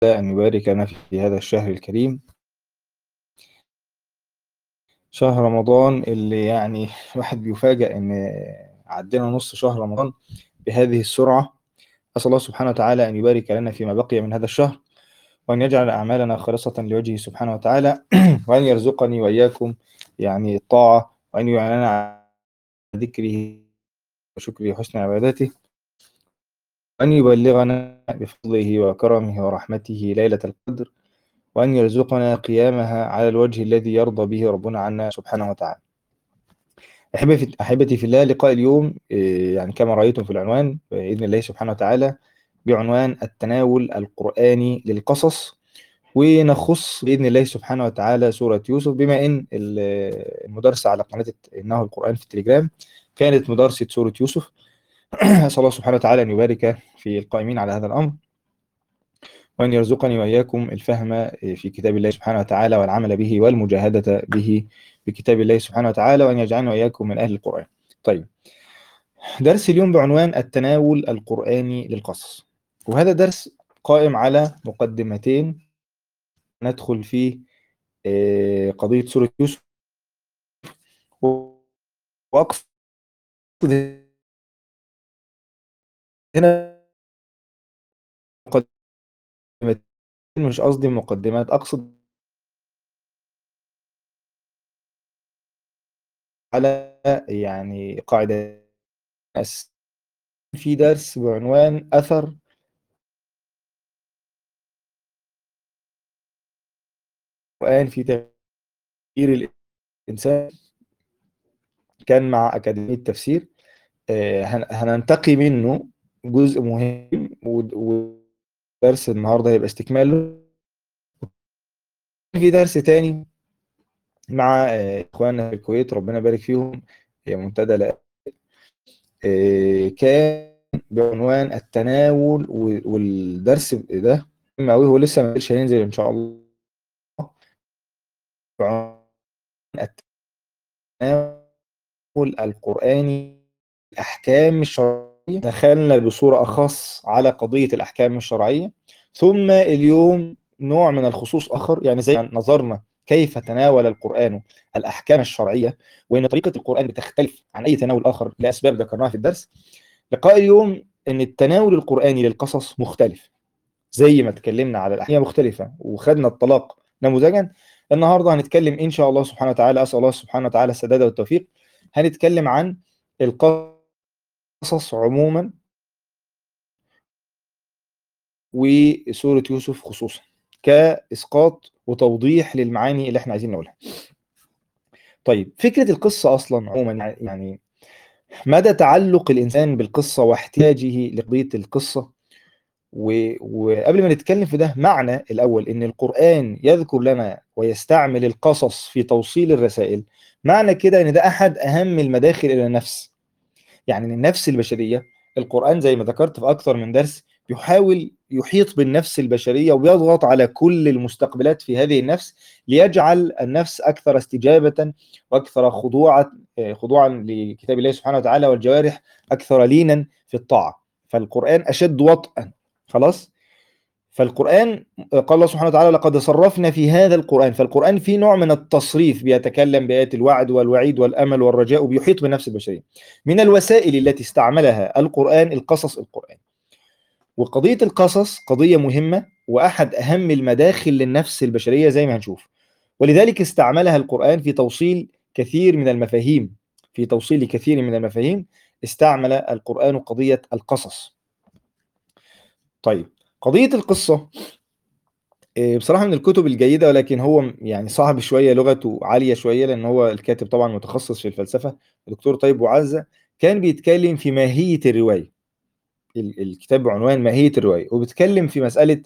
أن يبارك لنا في هذا الشهر الكريم، شهر رمضان اللي يعني الواحد بيفاجأ إن عدينا نص شهر رمضان بهذه السرعة. أسأل الله سبحانه وتعالى أن يبارك لنا فيما بقي من هذا الشهر، وأن يجعل أعمالنا خالصة لوجهه سبحانه وتعالى، وأن يرزقني وإياكم يعني الطاعة، وأن يعيننا على ذكره وشكره وحسن عبادته، وأن يبلغنا بفضله وكرمه ورحمته ليلة القدر، وأن يرزقنا قيامها على الوجه الذي يرضى به ربنا عنا سبحانه وتعالى. أحبتي في الله، لقاء اليوم يعني كما رأيتم في العنوان بإذن الله سبحانه وتعالى بعنوان التناول القرآني للقصص، ونخص بإذن الله سبحانه وتعالى سورة يوسف، بما إن المدرسة على قناة إنه القرآن في التليجرام كانت مدرسة سورة يوسف. أسأل الله سبحانه وتعالى أن يبارك في القائمين على هذا الأمر، وأن يرزقني وإياكم الفهم في كتاب الله سبحانه وتعالى والعمل به والمجاهدة به بكتاب الله سبحانه وتعالى، وأن يجعلنا وإياكم من أهل القرآن. طيب، درس اليوم بعنوان التناول القرآني للقصص، وهذا درس قائم على مقدمتين ندخل في قضية سورة يوسف، وأقصد هنا مقدمتين، مش قصدي مقدمات، أقصد على يعني قاعدة في درس بعنوان أثر القرآن في تغيير الإنسان. كان مع أكاديمية تفسير، هننتقي منه جزء مهم، ودرس النهارده هيبقى استكماله. في درس تاني مع إخواننا في الكويت، ربنا يبارك فيهم، هي منتدى كان بعنوان التناول، والدرس ده مهم أوي، هو لسه مش هينزل إن شاء الله. بعنوان التناول القرآني، الأحكام الشرعية. دخلنا بصورة أخص على قضية الأحكام الشرعية، ثم اليوم نوع من الخصوص آخر، يعني زي ما نظرنا كيف تناول القرآن الأحكام الشرعية، وإن طريقة القرآن بتختلف عن أي تناول آخر لأسباب ذكرناها في الدرس. لقاء اليوم إن التناول القرآني للقصص مختلف، زي ما اتكلمنا على الأحكام مختلفة وخدنا الطلاق نموذجا. النهارده هنتكلم إن شاء الله سبحانه وتعالى، أسأل الله سبحانه وتعالى السداد والتوفيق، هنتكلم عن القصص عموما وسورة يوسف خصوصا، كإسقاط وتوضيح للمعاني اللي احنا عايزين نقولها. طيب، فكرة القصة أصلا عموما، يعني مدى تعلق الإنسان بالقصة واحتياجه لقضية القصة. وقبل ما نتكلم في ده، معنى الأول إن القرآن يذكر لنا ويستعمل القصص في توصيل الرسائل، معنى كده إن ده أحد أهم المداخل إلى النفس. يعني النفس البشرية، القرآن زي ما ذكرت في أكثر من درس بيحاول يحيط بالنفس البشرية وبيضغط على كل المستقبلات في هذه النفس، ليجعل النفس أكثر استجابة وأكثر خضوعا لكتاب الله سبحانه وتعالى، والجوارح أكثر لينا في الطاعة. فالقرآن أشد وطئا. خلاص. فالقرآن قال الله سبحانه وتعالى: لقد صرفنا في هذا القرآن. فالقرآن فيه نوع من التصريف، بيتكلم بآيات الوعد والوعيد والأمل والرجاء، وبيحيط بالنفس البشرية. من الوسائل التي استعملها القرآن القصص القرآن. وقضية القصص قضية مهمة وأحد أهم المداخل للنفس البشرية زي ما هنشوف، ولذلك استعملها القرآن في توصيل كثير من المفاهيم. في توصيل كثير من المفاهيم استعمل القرآن قضية القصص. طيب، قضية القصة بصراحة من الكتب الجيدة، ولكن هو يعني صعب شوية، لغته عالية شوية، لأن هو الكاتب طبعا متخصص في الفلسفة، الدكتور طيب وعزة. كان بيتكلم في ماهية الرواية، الكتاب بعنوان ماهية الرواية، وبيتكلم في مسألة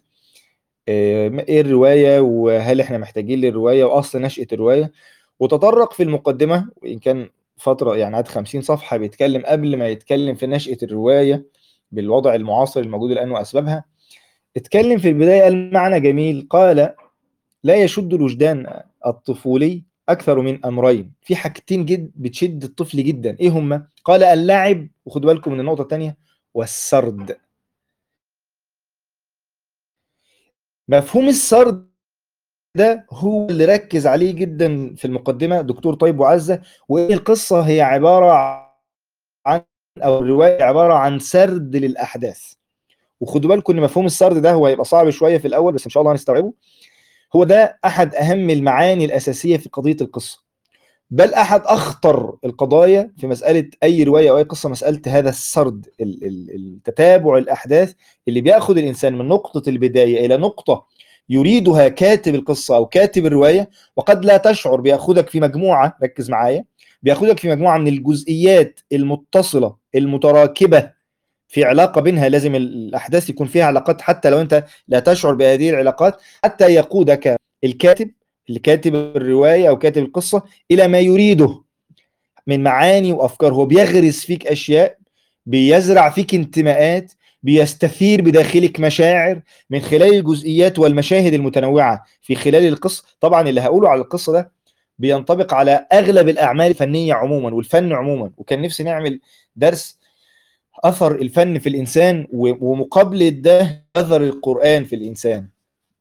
إيه الرواية، وهل إحنا محتاجين للرواية، وأصل نشأة الرواية. وتطرق في المقدمة، وإن كان فترة يعني عاد 50 صفحة بيتكلم قبل ما يتكلم في نشأة الرواية بالوضع المعاصر الموجود الآن وأسبابها. اتكلم في البداية، قال معنى جميل، قال: لا يشد الوجدان الطفولي أكثر من أمرين. في حاجتين بتشد الطفل جدا، إيه هما؟ قال: اللعب، وخدوا بالكم من النقطة الثانية، والسرد. مفهوم السرد ده هو اللي ركز عليه جدا في المقدمة دكتور طيب وعزة، وإن القصة هي عبارة عن، أو الرواية عبارة عن سرد للأحداث. وخدوا بالكم إن مفهوم السرد ده هو هيبقى صعب شوية في الأول، بس إن شاء الله هنستوعبه. هو ده أحد أهم المعاني الأساسية في قضية القصة، بل أحد أخطر القضايا في مسألة أي رواية أو أي قصة، مسألة هذا السرد، التتابع الأحداث اللي بياخد الإنسان من نقطة البداية إلى نقطة يريدها كاتب القصة أو كاتب الرواية، وقد لا تشعر. بياخدك في مجموعة، ركز معايا، بياخدك في مجموعة من الجزئيات المتصلة المتراكبة في علاقة بينها. لازم الأحداث يكون فيها علاقات حتى لو أنت لا تشعر بهذه العلاقات، حتى يقودك الكاتب اللي كاتب الرواية أو كاتب القصة إلى ما يريده من معاني وأفكار. هو بيغرس فيك أشياء، بيزرع فيك انتماءات، بيستثير بداخلك مشاعر من خلال الجزئيات والمشاهد المتنوعة في خلال القصة. طبعا اللي هقوله على القصة ده بينطبق على أغلب الأعمال الفنية عموما والفن عموما، وكان نفسي نعمل درس أثر الفن في الإنسان، ومقابلة ده أثر القرآن في الإنسان.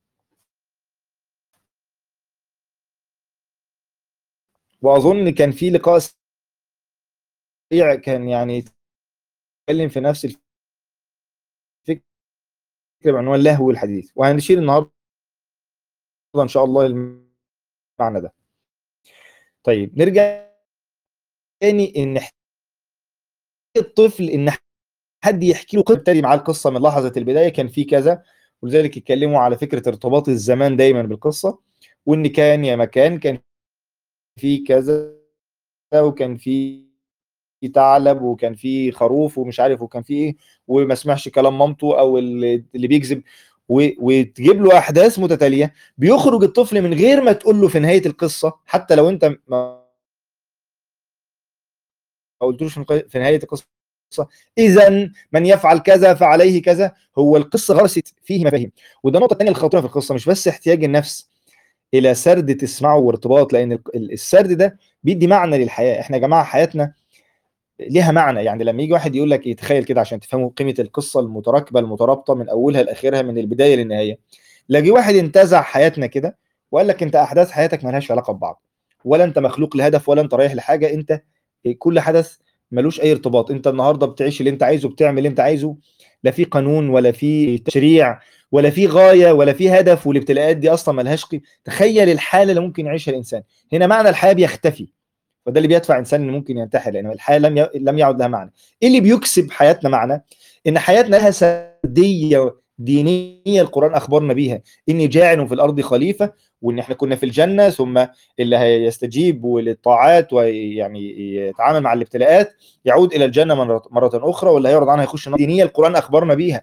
وأظن كان في لقاء سريع كان يعني يتكلم في نفس الفكرة بعنوان لهو الحديث، وهنشير النهاردة إن شاء الله المعنى ده. طيب نرجع تاني، إن الطفل إن حد يحكي له قصة، يبتدي معاه القصة من لحظة البداية كان في كذا، ولذلك يتكلموا على فكرة ارتباط الزمان دايما بالقصة، وإن كان يا مكان كان في كذا، وكان في ثعلب، وكان في خروف، ومش عارف، وكان في ايه، وما سمعش كلام مامته، او اللي بيكذب، وتجيب له احداث متتاليه. بيخرج الطفل من غير ما تقول له في نهايه القصه، حتى لو انت ما قلتلوش في نهايه القصه اذا من يفعل كذا فعليه كذا. هو القصه غرست فيه مفاهيم. وده نقطه ثانيه الخطيره في القصه، مش بس احتياج النفس الى سرد تسمعه وارتباط، لان السرد ده بيدي معنى للحياه. احنا يا جماعه حياتنا ليها معنى. يعني لما يجي واحد يقول لك يتخيل كده عشان تفهموا قيمة القصة المتراكبة المترابطة من أولها لآخرها من البداية للنهاية، لاقي واحد انتزع حياتنا كده وقال لك أنت أحداث حياتك مالهاش علاقة ببعض، ولا أنت مخلوق لهدف، ولا أنت رايح لحاجة. أنت كل حدث ملوش أي ارتباط. أنت النهاردة بتعيش اللي أنت عايزه، بتعمل اللي أنت عايزه، لا في قانون ولا في تشريع ولا في غاية ولا في هدف، والابتلاءات دي أصلا ملهاش قيمة. تخيل الحالة اللي ممكن يعيشها الإنسان هنا، معنى الحياة بيختفي. وده اللي بيدفع انسان انه ممكن ينتحر، لان الحياه لم يعد لها معنى. ايه اللي بيكسب حياتنا معنى؟ ان حياتنا لها سرديه دينيه القران اخبرنا بيها، اني جاعل في الارض خليفه، وان احنا كنا في الجنه، ثم اللي هيستجيب للطاعات ويعني يتعامل مع الابتلاءات يعود الى الجنه مره اخرى، واللي هيعرض عنها يخش النار. دينيه القران اخبرنا بيها.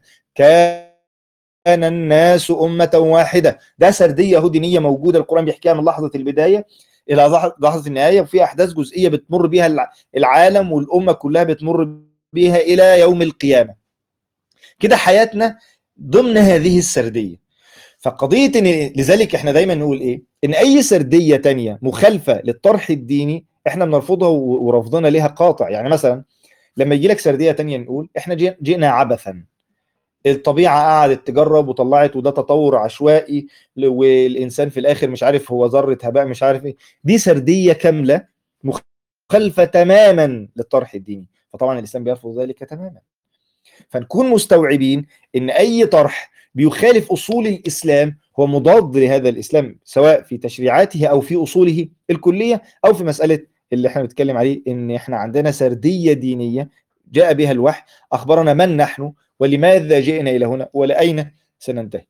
كان الناس أمة واحدة، ده سردية اهو دينية موجودة، القرآن بيحكيها من لحظة البداية إلى لحظة النهاية، وفي أحداث جزئية بتمر بيها العالم والأمة كلها بتمر بيها إلى يوم القيامة. كده حياتنا ضمن هذه السردية. فقضية إن لذلك إحنا دايما نقول إيه؟ إن أي سردية تانية مخالفة للطرح الديني إحنا بنرفضها، ورفضنا لها قاطع. يعني مثلا لما يجي لك سردية تانية نقول إحنا جئنا عبثا، الطبيعة قعدت تجرب وطلعت، وده تطور عشوائي، والإنسان في الآخر مش عارف هو ذرة هباء مش عارف إيه. دي سردية كاملة مخالفة تماما للطرح الديني، فطبعا الإسلام بيرفض ذلك تماما. فنكون مستوعبين إن أي طرح بيخالف أصول الإسلام هو مضاد لهذا الإسلام، سواء في تشريعاته أو في أصوله الكلية، أو في مسألة اللي احنا بنتكلم عليه، إن احنا عندنا سردية دينية جاء بها الوحي أخبرنا من نحن ولماذا جئنا إلى هنا ولأين سننتهي.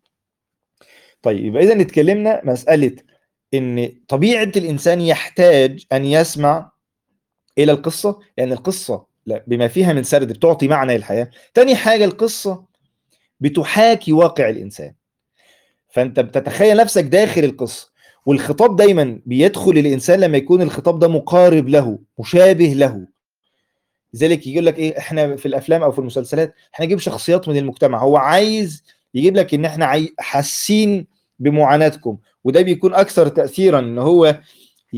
طيب يبقى إذا اتكلمنا مسألة إن طبيعة الإنسان يحتاج أن يسمع إلى القصة، لأن القصة بما فيها من سرد بتعطي معنى للحياة. تاني حاجة، القصة بتحاكي واقع الإنسان، فأنت بتتخيل نفسك داخل القصة، والخطاب دايما بيدخل الإنسان لما يكون الخطاب ده مقارب له مشابه له. لذلك يقول لك ايه، احنا في الافلام او في المسلسلات احنا نجيب شخصيات من المجتمع، هو عايز يجيب لك ان احنا حاسين بمعاناتكم، وده بيكون اكثر تاثيرا ان هو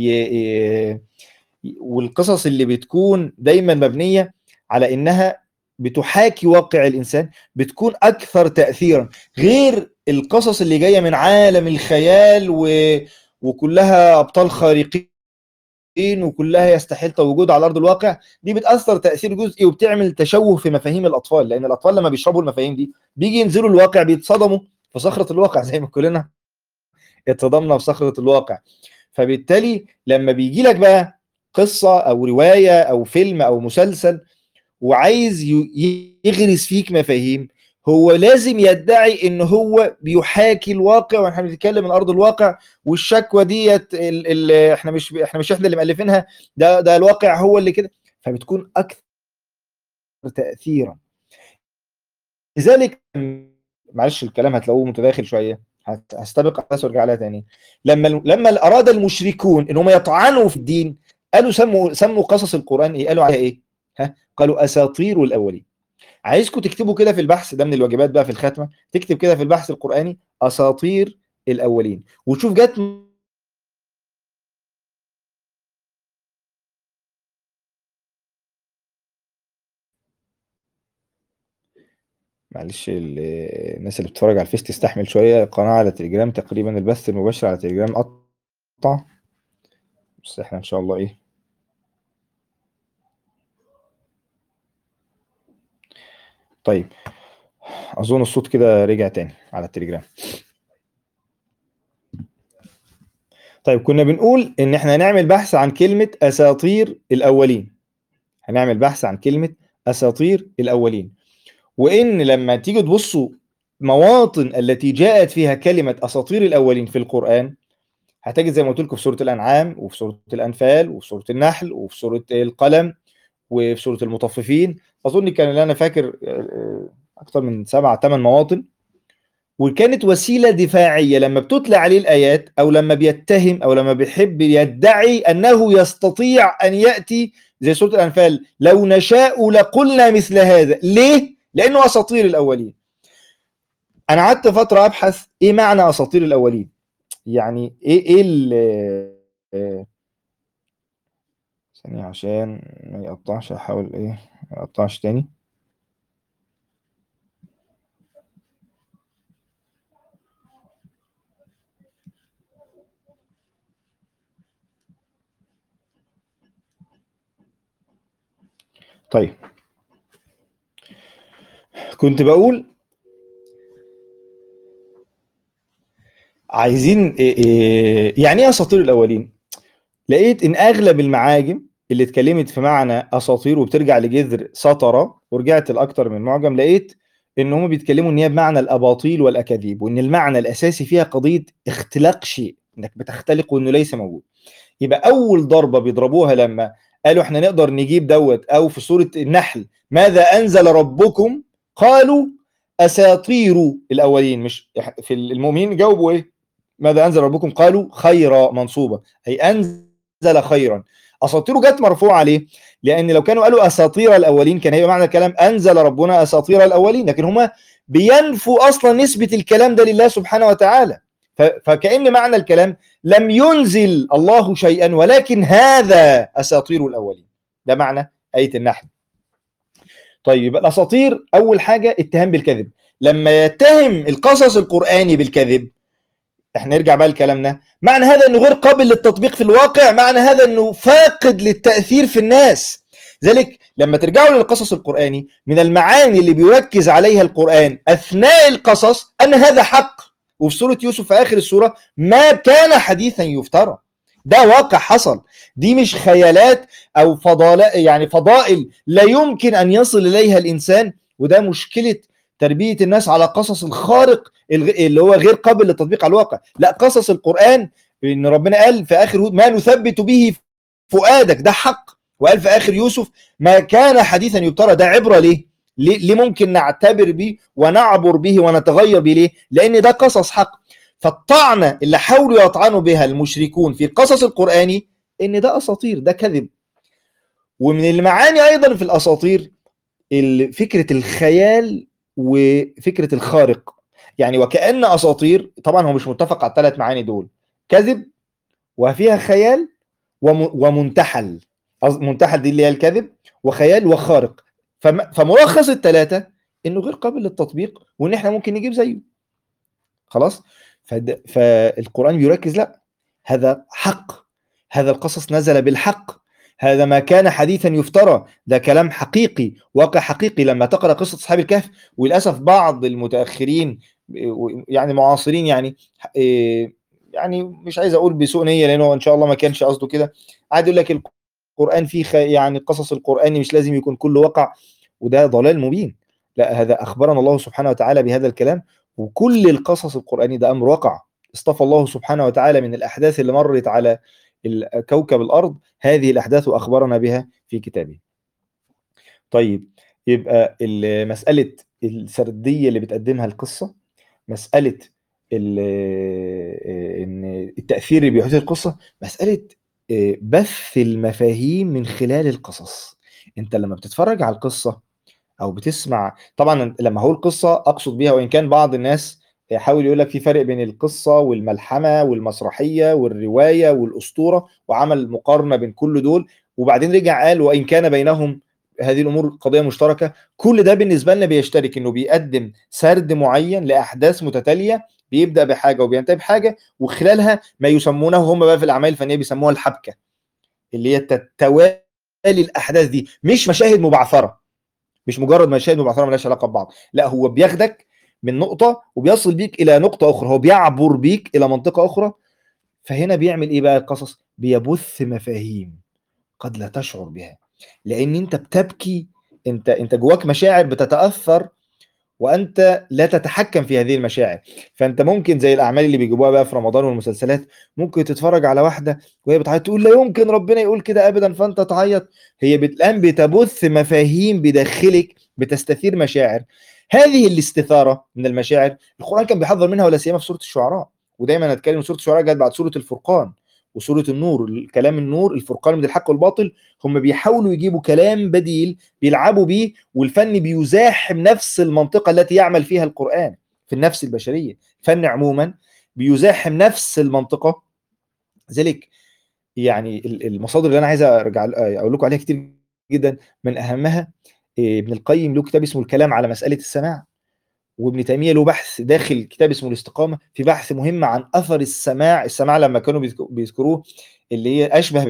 والقصص اللي بتكون دايما مبنيه على انها بتحاكي واقع الإنسان بتكون أكثر تأثيرا، غير القصص اللي جاية من عالم الخيال وكلها أبطال خارقين وكلها يستحيل وجود على أرض الواقع. دي بتأثر تأثير جزئي وبتعمل تشوه في مفاهيم الأطفال، لأن الأطفال لما بيشربوا المفاهيم دي بيجي ينزلوا الواقع بيتصدموا في صخرة الواقع زي ما كلنا اتصدمنا في صخرة الواقع. فبالتالي لما بيجي لك بقى قصة أو رواية أو فيلم أو مسلسل وعايز يغرس فيك مفاهيم، هو لازم يدعي ان هو بيحاكي الواقع، واحنا بنتكلم من ارض الواقع، والشكوى ديت احنا مش احنا اللي مؤلفينها، ده الواقع هو اللي كده، فبتكون اكثر تاثيرا. لذلك معلش الكلام هتلاقوه متداخل شويه، هستبق احداث وارجع لها تاني. لما اراد المشركون ان هم يطعنوا في الدين، قالوا سموا قصص القران ايه؟ قالوا عليها ايه؟ قالوا اساطير الاولين. عايزكم تكتبوا كده في البحث ده، من الواجبات بقى في الختمه، تكتب كده في البحث القراني اساطير الاولين، وتشوف جت معلش الناس اللي بتتفرج على الفيس تستحمل شويه، قناه على تليجرام تقريبا البث المباشر على تليجرام قطع، بس احنا ان شاء الله ايه. طيب اظن الصوت كده رجع تاني على التليجرام. طيب كنا بنقول ان احنا هنعمل بحث عن كلمة اساطير الاولين، هنعمل بحث عن كلمة اساطير الاولين، وان لما تيجي تبصوا مواطن التي جاءت فيها كلمة اساطير الاولين في القرآن، هتجد زي ما قلت لكم في سورة الانعام وفي سورة الانفال وفي سورة النحل وفي سورة القلم وفي سورة المطففين. اظن كان اللي انا فاكر اكثر من 7 8 مواطن، وكانت وسيلة دفاعية لما بتتلى عليه الآيات، أو لما بيتهم أو لما بيحب يدعي أنه يستطيع أن يأتي زي سورة الأنفال لو نشاء لقلنا مثل هذا. ليه؟ لأنه أساطير الأولين. أنا قعدت فترة أبحث إيه معنى أساطير الأولين، يعني إيه ثانية عشان ما يقطعش، أحاول إيه ما يقطعش تاني. طيب كنت بقول عايزين يعني ايه اساطير الاولين. لقيت ان اغلب المعاجم اللي اتكلمت في معنى اساطير وبترجع لجذر سطره، ورجعت لاكتر من معجم، لقيت ان هم بيتكلموا ان هي بمعنى الاباطيل والاكاذيب، وان المعنى الاساسي فيها قضيه اختلاق شيء، انك بتختلق وانه ليس موجود. يبقى اول ضربه بيضربوها لما قالوا احنا نقدر نجيب دوت، او في سوره النحل ماذا انزل ربكم قالوا اساطير الاولين. مش في المؤمنين جاوبوا ايه؟ ماذا انزل ربكم قالوا خيرا منصوبه، اي انزل خيرا. اساطيره جت مرفوعه ليه؟ لان لو كانوا قالوا اساطير الاولين كان هيبقى معنى الكلام انزل ربنا اساطير الاولين، لكن هما بينفوا اصلا نسبه الكلام ده لله سبحانه وتعالى. فكأن معنى الكلام لم ينزل الله شيئا ولكن هذا اساطير الاولين، ده معنى ايه النحل. طيب يبقى الاساطير اول حاجه اتهام بالكذب، لما يتهم القصص القراني بالكذب، احنا نرجع بقى لكلامنا، معنى هذا انه غير قابل للتطبيق في الواقع، معنى هذا انه فاقد للتأثير في الناس. ذلك لما ترجعوا للقصص القرآني، من المعاني اللي بيركز عليها القرآن أثناء القصص أن هذا حق. وفي سورة يوسف في آخر السورة ما كان حديثا يفترى، ده واقع حصل، دي مش خيالات أو فضائل لا يمكن أن يصل إليها الإنسان. وده مشكلة تربية الناس على قصص الخارق اللي هو غير قابل للتطبيق على الواقع. لا، قصص القرآن ان ربنا قال في اخر هود ما نثبت به فؤادك، ده حق. وقال في اخر يوسف ما كان حديثا يبترى، ده عبرة ليه ممكن نعتبر به ونعبر به ونتغير به. ليه؟ لان ده قصص حق. فالطعنة اللي حاولوا يطعنوا بها المشركون في القصص القرآني ان ده اساطير، ده كذب. ومن المعاني ايضا في الاساطير فكرة الخيال وفكرة الخارق. يعني وكأن أساطير، طبعا هو مش متفق على الثلاث معاني دول، كذب وفيها خيال ومنتحل. منتحل دي اللي هي الكذب، وخيال وخارق. فملخص الثلاثه انه غير قابل للتطبيق، وان احنا ممكن نجيب زيه. خلاص. فالقرآن بيركز لا، هذا حق، هذا القصص نزل بالحق، هذا ما كان حديثا يفترى، ده كلام حقيقي، واقع حقيقي. لما تقرأ قصة أصحاب الكهف، وللأسف بعض المتأخرين يعني معاصرين يعني مش عايز أقول بسوء نية لأنه إن شاء الله ما كانش قصده كده، قاعد يقول لك القرآن فيه يعني القصص القرآني مش لازم يكون كله وقع، وده ضلال مبين. لا، هذا أخبرنا الله سبحانه وتعالى بهذا الكلام، وكل القصص القرآني ده أمر واقع. اصطفى الله سبحانه وتعالى من الأحداث اللي مرت على كوكب الأرض هذه الأحداث وأخبرنا بها في كتابه. طيب، يبقى مسألة السردية اللي بتقدمها القصة، مسألة إن التأثير اللي بيحدث القصة، مسألة بث المفاهيم من خلال القصص. أنت لما بتتفرج على القصة او بتسمع، طبعا لما هقول قصه اقصد بيها، وان كان بعض الناس يحاول يقول لك في فرق بين القصه والملحمه والمسرحيه والروايه والاسطوره، وعمل مقارنه بين كل دول، وبعدين رجع قال وان كان بينهم هذه الامور قضيه مشتركه. كل ده بالنسبه لنا بيشترك، انه بيقدم سرد معين لاحداث متتاليه، بيبدا بحاجه وبينتهي بحاجه، وخلالها ما يسمونه هم بقى في الاعمال الفنيه بيسموها الحبكه، اللي هي توالي الاحداث دي، مش مشاهد مبعثره، مش مجرد مشاهد مبعثره مالهاش علاقه ببعض، لا، هو بياخدك من نقطه وبيصل بيك الى نقطه اخرى، هو بيعبر بيك الى منطقه اخرى. فهنا بيعمل ايه بقى القصص؟ بيبث مفاهيم قد لا تشعر بها، لان انت بتبكي، انت جواك مشاعر بتتاثر، وانت لا تتحكم في هذه المشاعر. فانت ممكن زي الاعمال اللي بيجيبوها بقى في رمضان والمسلسلات، ممكن تتفرج على واحده وهي بتعيط تقول لا يمكن ربنا يقول كده ابدا، فانت تعيط. هي الان بتبث مفاهيم بداخلك، بتستثير مشاعر. هذه الاستثاره من المشاعر القران كان بيحذر منها، ولا سيما في سوره الشعراء. ودايما هتكلم سوره الشعراء جت بعد سوره الفرقان وسوره النور، الكلام النور الفرقان من الحق والباطل. هم بيحاولوا يجيبوا كلام بديل بيلعبوا بيه، والفن بيزاحم نفس المنطقة التي يعمل فيها القرآن في النفس البشرية. الفن عموما بيزاحم نفس المنطقة. ذلك يعني المصادر اللي أنا عايز أرجع أقول لكم عليها كتير جدا، من أهمها ابن القيم له كتاب اسمه الكلام على مسألة السماع، وابن تيمية له بحث داخل كتاب اسمه الاستقامة، في بحث مهم عن أثر السماع لما كانوا بيذكروه، اللي هي أشبه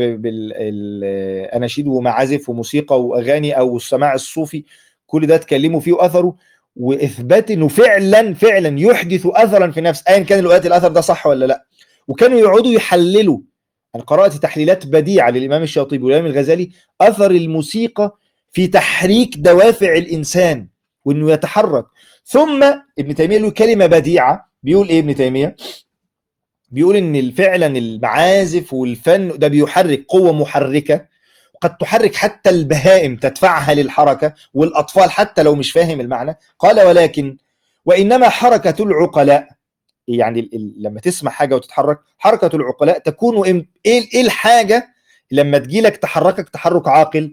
بالأناشيد ومعازف وموسيقى وأغاني أو السماع الصوفي. كل ده اتكلموا فيه وأثره، وإثبات إنه فعلا فعلا يحدث أثرا في النفس، أيا كان الوقت الأثر ده صح ولا لا. وكانوا يقعدوا يحللوا. أنا قرأت تحليلات بديعة للإمام الشاطبي والإمام الغزالي، أثر الموسيقى في تحريك دوافع الإنسان وإنه يتحرك. ثم ابن تيمية له كلمة بديعة، بيقول إيه ابن تيمية؟ بيقول إن فعلا المعازف والفن ده بيحرك، قوة محركة، قد تحرك حتى البهائم، تدفعها للحركة، والأطفال حتى لو مش فاهم المعنى. قال ولكن وإنما حركة العقلاء، يعني لما تسمع حاجة وتتحرك، حركة العقلاء تكون إيه الحاجة لما تجيلك تحركك تحرك عاقل؟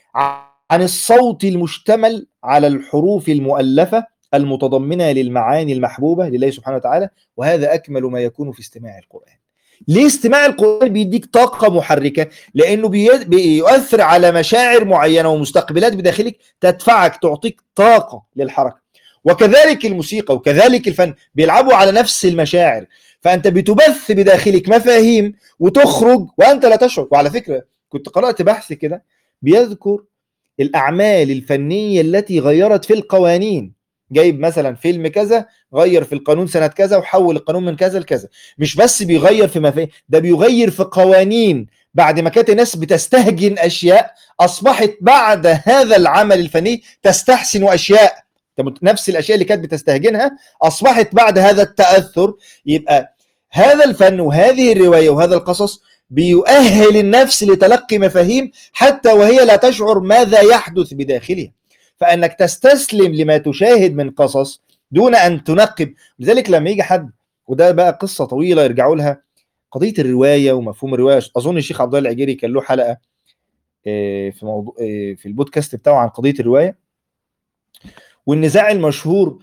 عن الصوت المشتمل على الحروف المؤلفة المتضمنة للمعاني المحبوبة لله سبحانه وتعالى، وهذا أكمل ما يكون في استماع القرآن. ليه استماع القرآن بيديك طاقة محركة؟ لأنه بيؤثر على مشاعر معينة ومستقبلات بداخلك تدفعك، تعطيك طاقة للحركة. وكذلك الموسيقى وكذلك الفن بيلعبوا على نفس المشاعر، فأنت بتبث بداخلك مفاهيم وتخرج وأنت لا تشعر. وعلى فكرة كنت قرأت بحث كده بيذكر الأعمال الفنية التي غيرت في القوانين، جايب مثلا فيلم كذا غير في القانون سنة كذا وحول القانون من كذا لكذا. مش بس بيغير في مفاهيم، ده بيغير في قوانين. بعد ما كانت الناس بتستهجن أشياء، أصبحت بعد هذا العمل الفني تستحسن أشياء. نفس الأشياء اللي كانت بتستهجنها أصبحت بعد هذا التأثر. يبقى هذا الفن وهذه الرواية وهذا القصص بيؤهل النفس لتلقي مفاهيم حتى وهي لا تشعر ماذا يحدث بداخلها. فأنك تستسلم لما تشاهد من قصص دون أن تنقب. لذلك لما يجي حد، وده بقى قصة طويلة يرجعوا لها، قضية الرواية ومفهوم الرواية. أظن الشيخ عبد الله العجيري كان له حلقة في موضوع في البودكاست بتاعه عن قضية الرواية والنزاع المشهور.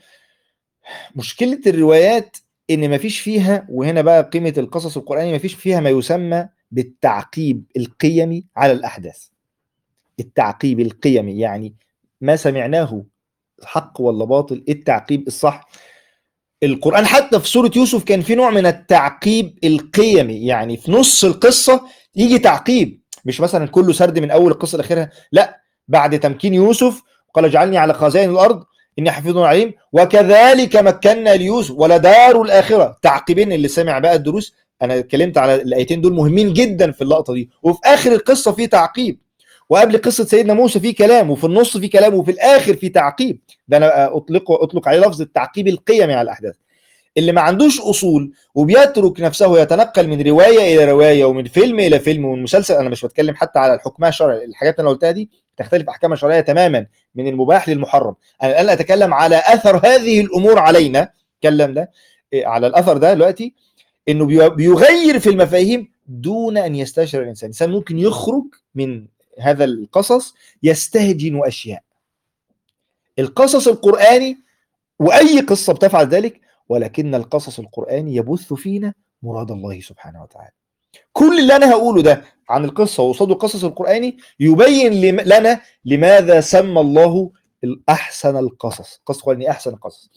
مشكلة الروايات إن مفيش فيها، وهنا بقى قيمة القصص القرآنية، مفيش فيها ما يسمى بالتعقيب القيمي على الأحداث. التعقيب القيمي يعني ما سمعناه حق ولا باطل، ايه التعقيب الصح. القرآن حتى في سورة يوسف كان في نوع من التعقيب القيمي، يعني في نص القصة يجي تعقيب، مش مثلا كله سرد من أول القصة لآخرها، لا، بعد تمكين يوسف قال اجعلني على خزائن الأرض إني حفيظ عليم وكذلك مكنا ليوسف ولدار الآخرة. تعقيبين، اللي سمع بقى الدروس أنا اتكلمت على الآيتين دول مهمين جدا في اللقطة دي. وفي آخر القصة في تعقيب، وقبل قصة سيدنا موسى في كلام، وفي النص في كلام، وفي الآخر في تعقيب. ده أنا أطلق عليه لفظ التعقيب القيمي على الأحداث. اللي ما عندوش اصول وبيترك نفسه يتنقل من روايه الى روايه ومن فيلم الى فيلم ومن مسلسل، انا مش بتكلم حتى على الحكم الشرعي، الحاجات اللي انا قلتها دي تختلف احكامها الشرعيه تماما من المباح للمحرم. انا الان اتكلم على اثر هذه الامور علينا، اتكلم ده على الاثر ده دلوقتي، انه بيغير في المفاهيم دون ان يستشعر الانسان ممكن يخرج من هذا القصص يستهجن اشياء. القصص القرآني وأي قصة بتفعل ذلك، ولكن القصص القرآني يبث فينا مراد الله سبحانه وتعالى. كل اللي أنا هقوله ده عن القصة وقصاد القصص القرآني يبين لنا لماذا سمى الله أحسن القصص، قصة القرآني أحسن القصص.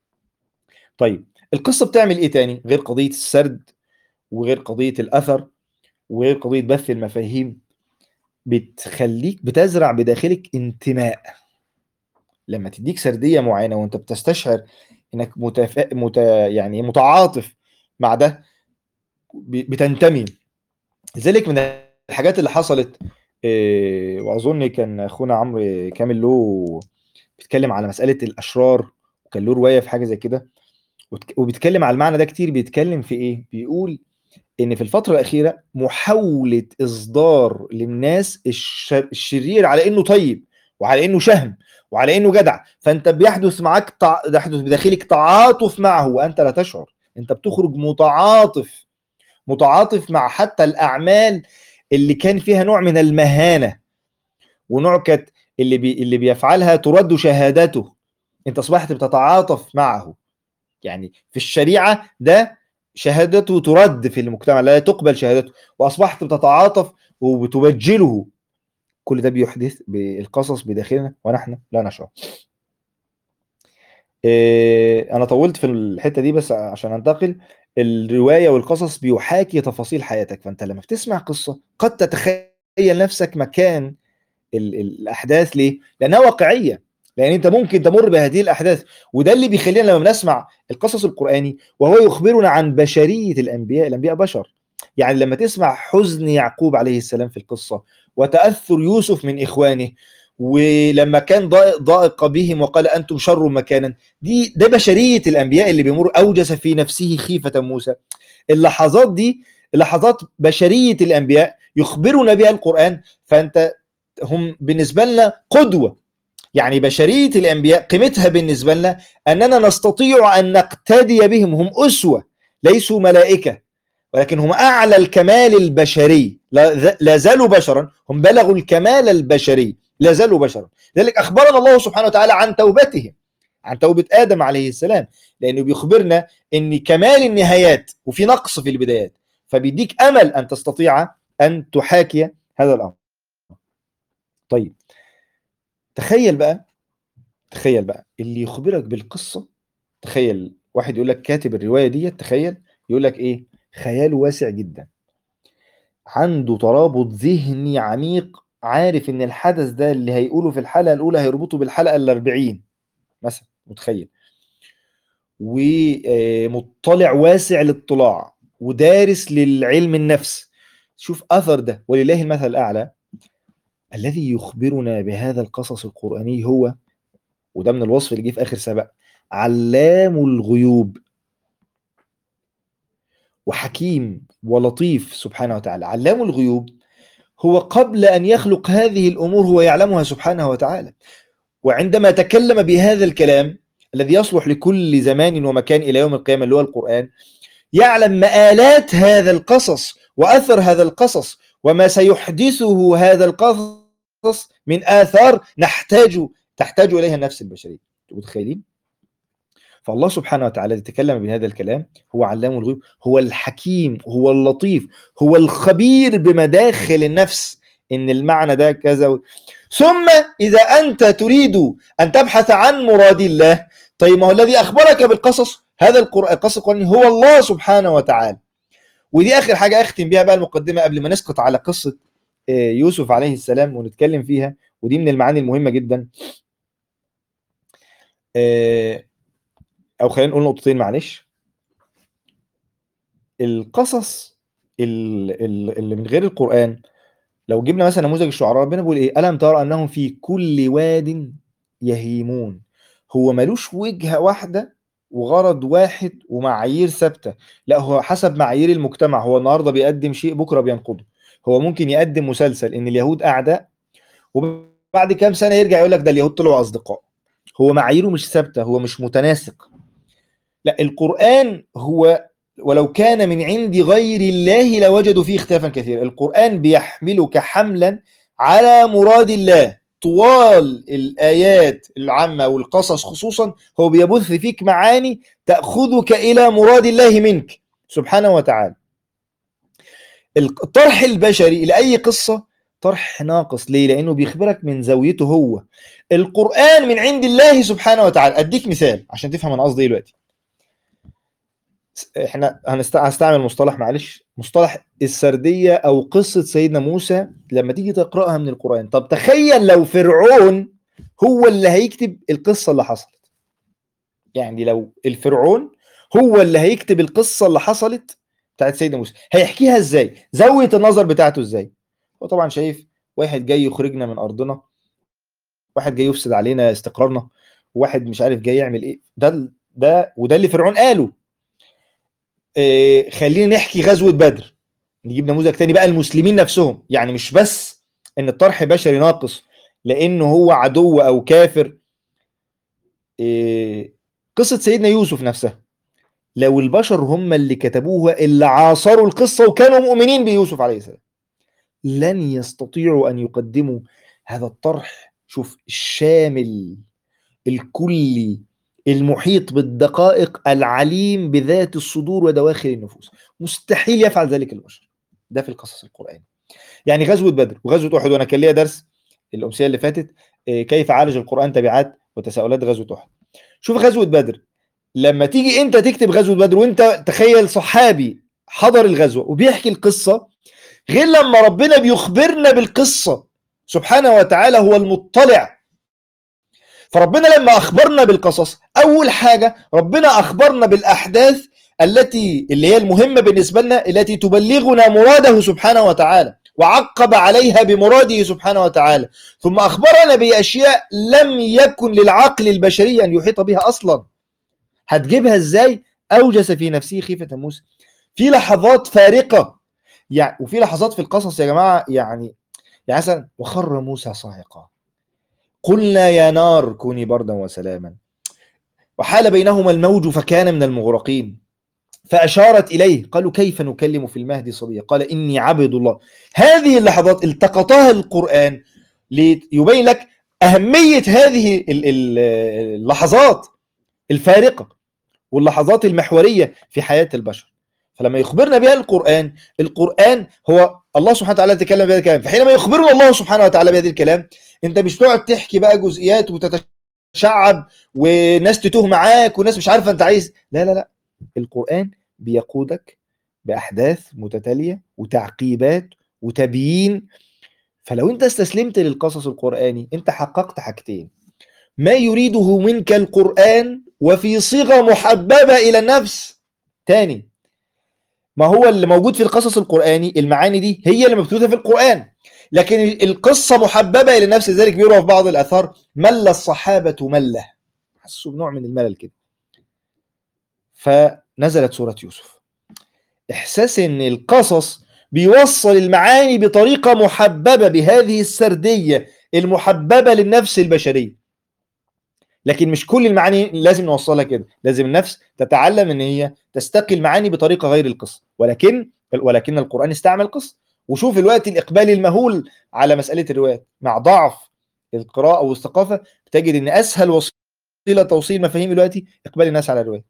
طيب القصة بتعمل إيه تاني غير قضية السرد وغير قضية الأثر وغير قضية بث المفاهيم؟ بتخليك بتزرع بداخلك انتماء. لما تديك سردية معينة وانت بتستشعر انك يعني متعاطف مع ده، بتنتمي. لذلك من الحاجات اللي حصلت، واظن كان اخونا عمرو كامل له بيتكلم على مسألة الاشرار، وكان له رواية في حاجة زي كده، وبيتكلم على المعنى ده كتير. بيتكلم في ايه؟ بيقول ان في الفترة الأخيرة محاولة اصدار للناس الشرير على انه طيب وعلى انه شهم وعلى انه جدع، فانت بيحدث معاك يحدث بداخلك تعاطف معه وانت لا تشعر. انت بتخرج متعاطف مع حتى الاعمال اللي كان فيها نوع من المهانة، ونوع كانت اللي بيفعلها ترد شهادته، انت اصبحت بتتعاطف معه. يعني في الشريعة ده شهادته ترد في المجتمع، لا تقبل شهادته، واصبحت بتتعاطف وبتبجله. كل ده بيحدث بالقصص بداخلنا ونحن لا نشعر. انا طولت في الحته دي بس عشان انتقل. الروايه والقصص بيحاكي تفاصيل حياتك، فانت لما بتسمع قصه قد تتخيل نفسك مكان الاحداث. ليه؟ لانها واقعيه، لان انت ممكن تمر بهذه الاحداث. وده اللي بيخلينا لما بنسمع القصص القراني وهو يخبرنا عن بشريه الانبياء بشر. يعني لما تسمع حزن يعقوب عليه السلام في القصه، وتاثر يوسف من اخوانه، ولما كان ضائق بهم وقال انتم شر مكانا، ده بشريه الانبياء اللي بيمر. اوجس في نفسه خيفه موسى. اللحظات دي لحظات بشريه الانبياء يخبرنا بها القران. فانت هم بالنسبة لنا قدوة. يعني بشرية الأنبياء قيمتها بالنسبة لنا أننا نستطيع أن نقتدي بهم. هم أسوة، ليسوا ملائكة، ولكن هم أعلى الكمال البشري. لا زالوا بشرا، هم بلغوا الكمال البشري، لا زالوا بشرا. لذلك أخبرنا الله سبحانه وتعالى عن توبتهم، عن توبة آدم عليه السلام، لأنه بيخبرنا أن كمال النهايات وفي نقص في البدايات، فبيديك أمل أن تستطيع أن تحاكي هذا الأمر. طيب تخيل بقى اللي يخبرك بالقصة. تخيل واحد يقول لك كاتب الرواية دي، تخيل يقول لك ايه؟ خياله واسع جدا، عنده ترابط ذهني عميق، عارف ان الحدث ده اللي هيقوله في الحلقة الأولى هيربطه بالحلقة ال40 مثلا، متخيل؟ ومطلع واسع الاطلاع ودارس للعلم النفس. شوف أثر ده، ولله المثل الأعلى. الذي يخبرنا بهذا القصص القرآني هو، وده من الوصف اللي جه في آخر سبق، علام الغيوب وحكيم ولطيف سبحانه وتعالى. علام الغيوب هو قبل أن يخلق هذه الأمور هو يعلمها سبحانه وتعالى. وعندما تكلم بهذا الكلام الذي يصلح لكل زمان ومكان إلى يوم القيامة اللي هو القرآن، يعلم مآلات هذا القصص وأثر هذا القصص وما سيحدثه هذا القصص من آثار تحتاج إليها النفس البشرية. متخيلين؟ فالله سبحانه وتعالى يتكلم بهذا الكلام، هو علام الغيوب، هو الحكيم، هو اللطيف، هو الخبير بمداخل النفس، ان المعنى ده كذا. ثم إذا أنت تريد أن تبحث عن مراد الله، طيب ما هو الذي أخبرك بالقصص هذا القرآن، القصص القرآني هو الله سبحانه وتعالى. ودي آخر حاجة أختم بيها بقى المقدمة قبل ما نسقط على قصة يوسف عليه السلام ونتكلم فيها، ودي من المعاني المهمة جدا. أو خلينا نقول نقطتين معلش. القصص اللي من غير القرآن، لو جبنا مثلا نموذج الشعراء، ربنا بيقول ايه؟ ألم ترى أنهم في كل واد يهيمون. هو ملوش وجهة واحدة وغرض واحد ومعايير ثابتة، لا هو حسب معايير المجتمع. هو النهارده بيقدم شيء بكرة بينقضه. هو ممكن يقدم مسلسل ان اليهود أعداء، وبعد كام سنة يرجع يقول لك ده اليهود طلعوا أصدقاء. هو معاييره مش ثابتة، هو مش متناسق. لا القرآن هو ولو كان من عند غير الله لوجدوا فيه اختلافا كثيرا. القرآن بيحملك حملا على مراد الله طوال الآيات العامة والقصص خصوصا. هو بيبث فيك معاني تأخذك إلى مراد الله منك سبحانه وتعالى. الطرح البشري لأي قصة طرح ناقص. ليه؟ لأنه بيخبرك من زاويته هو. القرآن من عند الله سبحانه وتعالى. أديك مثال عشان تفهم أنا قصدي دلوقتي. احنا هستعمل مصطلح، معلش، مصطلح السردية او قصة سيدنا موسى لما تيجي تقرأها من القرآن. طب تخيل لو فرعون هو اللي هيكتب القصة اللي حصلت. يعني لو الفرعون هو اللي هيكتب القصة اللي حصلت بتاعت سيدنا موسى، هيحكيها ازاي؟ زاوية النظر بتاعته ازاي؟ هو طبعا شايف واحد جاي يخرجنا من ارضنا، واحد جاي يفسد علينا استقرارنا، واحد مش عارف جاي يعمل ايه. وده اللي فرعون قاله. خلينا نحكي غزوة بدر، نجيب نموذج تاني بقى. المسلمين نفسهم، يعني مش بس ان الطرح بشري ناقص لانه هو عدو او كافر. قصة سيدنا يوسف نفسها، لو البشر هم اللي كتبوها اللي عاصروا القصة وكانوا مؤمنين بيوسف عليه السلام، لن يستطيعوا ان يقدموا هذا الطرح. شوف الشامل الكلي المحيط بالدقائق العليم بذات الصدور ودواخل النفوس. مستحيل يفعل ذلك البشر. ده في القصص القرآنية. يعني غزوة بدر وغزوة أحد، وأنا كان ليا درس الأمسية اللي فاتت كيف عالج القرآن تبعات وتساؤلات غزوة أحد. شوف غزوة بدر، لما تيجي أنت تكتب غزوة بدر وأنت تخيل صحابي حضر الغزوة وبيحكي القصة، غير لما ربنا بيخبرنا بالقصة سبحانه وتعالى. هو المطلع. فربنا لما أخبرنا بالقصص، أول حاجة ربنا أخبرنا بالأحداث اللي هي المهمة بالنسبة لنا، التي تبلغنا مراده سبحانه وتعالى، وعقب عليها بمراده سبحانه وتعالى. ثم أخبرنا بأشياء لم يكن للعقل البشري أن يحيط بها أصلا. هتجيبها إزاي؟ أوجس في نفسه خيفة موسى. في لحظات فارقة يعني، وفي لحظات في القصص يا جماعة، يعني مثلا وخر موسى صاعقا قلنا يا نار كوني بردا وسلاما، وحال بينهما الموج فكان من المغرقين، فأشارت إليه قالوا كيف نكلم في المهد صبيا قال إني عبد الله. هذه اللحظات التقطها القرآن ليبين لك أهمية هذه اللحظات الفارقة واللحظات المحورية في حياة البشر. فلما يخبرنا بها القرآن هو الله سبحانه وتعالى يتكلم بهذا الكلام. فحينما يخبرنا الله سبحانه وتعالى بهذا الكلام، انت مش تقعد تحكي بقى جزئيات وتتشعب وناس تتوه معاك وناس مش عارفه انت عايز. لا لا لا، القرآن بيقودك بأحداث متتالية وتعقيبات وتبيين. فلو انت استسلمت للقصص القرآني انت حققت حاجتين: ما يريده منك القرآن وفي صيغة محببة إلى النفس. تاني، ما هو اللي موجود في القصص القرآني المعاني دي هي اللي مبثوثة في القرآن، لكن القصة محببة إلى النفس. ذلك بيروى في بعض الآثار مل الصحابة ملة، حسوا بنوع من الملل كده. فنزلت سورة يوسف. إحساس إن القصص بيوصل المعاني بطريقة محببة بهذه السردية المحببة للنفس البشرية. لكن مش كل المعاني لازم نوصلها كده، لازم النفس تتعلم ان هي تستقي المعاني بطريقه غير القصه. ولكن القران استعمل قصه. وشوف الوقت الاقبال المهول على مساله الروايات مع ضعف القراءه والثقافه، بتجد ان اسهل وسيله توصيل مفاهيم دلوقتي اقبال الناس على الروايه.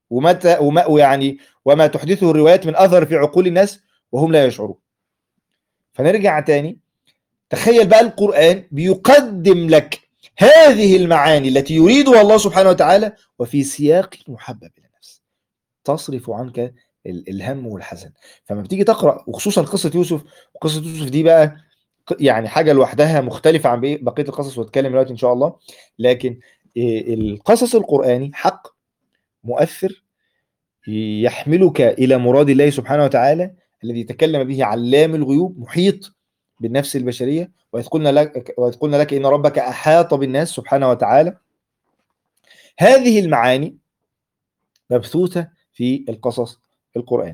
وما تحدثه الروايات من اثر في عقول الناس وهم لا يشعرون. فنرجع تاني، تخيل بقى القرآن بيقدم لك هذه المعاني التي يريدها الله سبحانه وتعالى وفي سياق محبب إلى النفس تصرف عنك الهم والحزن. فما بتيجي تقرأ وخصوصا قصة يوسف، وقصة يوسف دي بقى يعني حاجة لوحدها مختلفة عن بقية القصص، واتكلم دلوقتي إن شاء الله. لكن القصص القرآني حق مؤثر يحملك إلى مراد الله سبحانه وتعالى الذي تكلم به علام الغيوب، محيط بالنفس البشرية. وإذ قلنا لك إن ربك أحاط بالناس سبحانه وتعالى. هذه المعاني مبثوثة في القصص القرآني.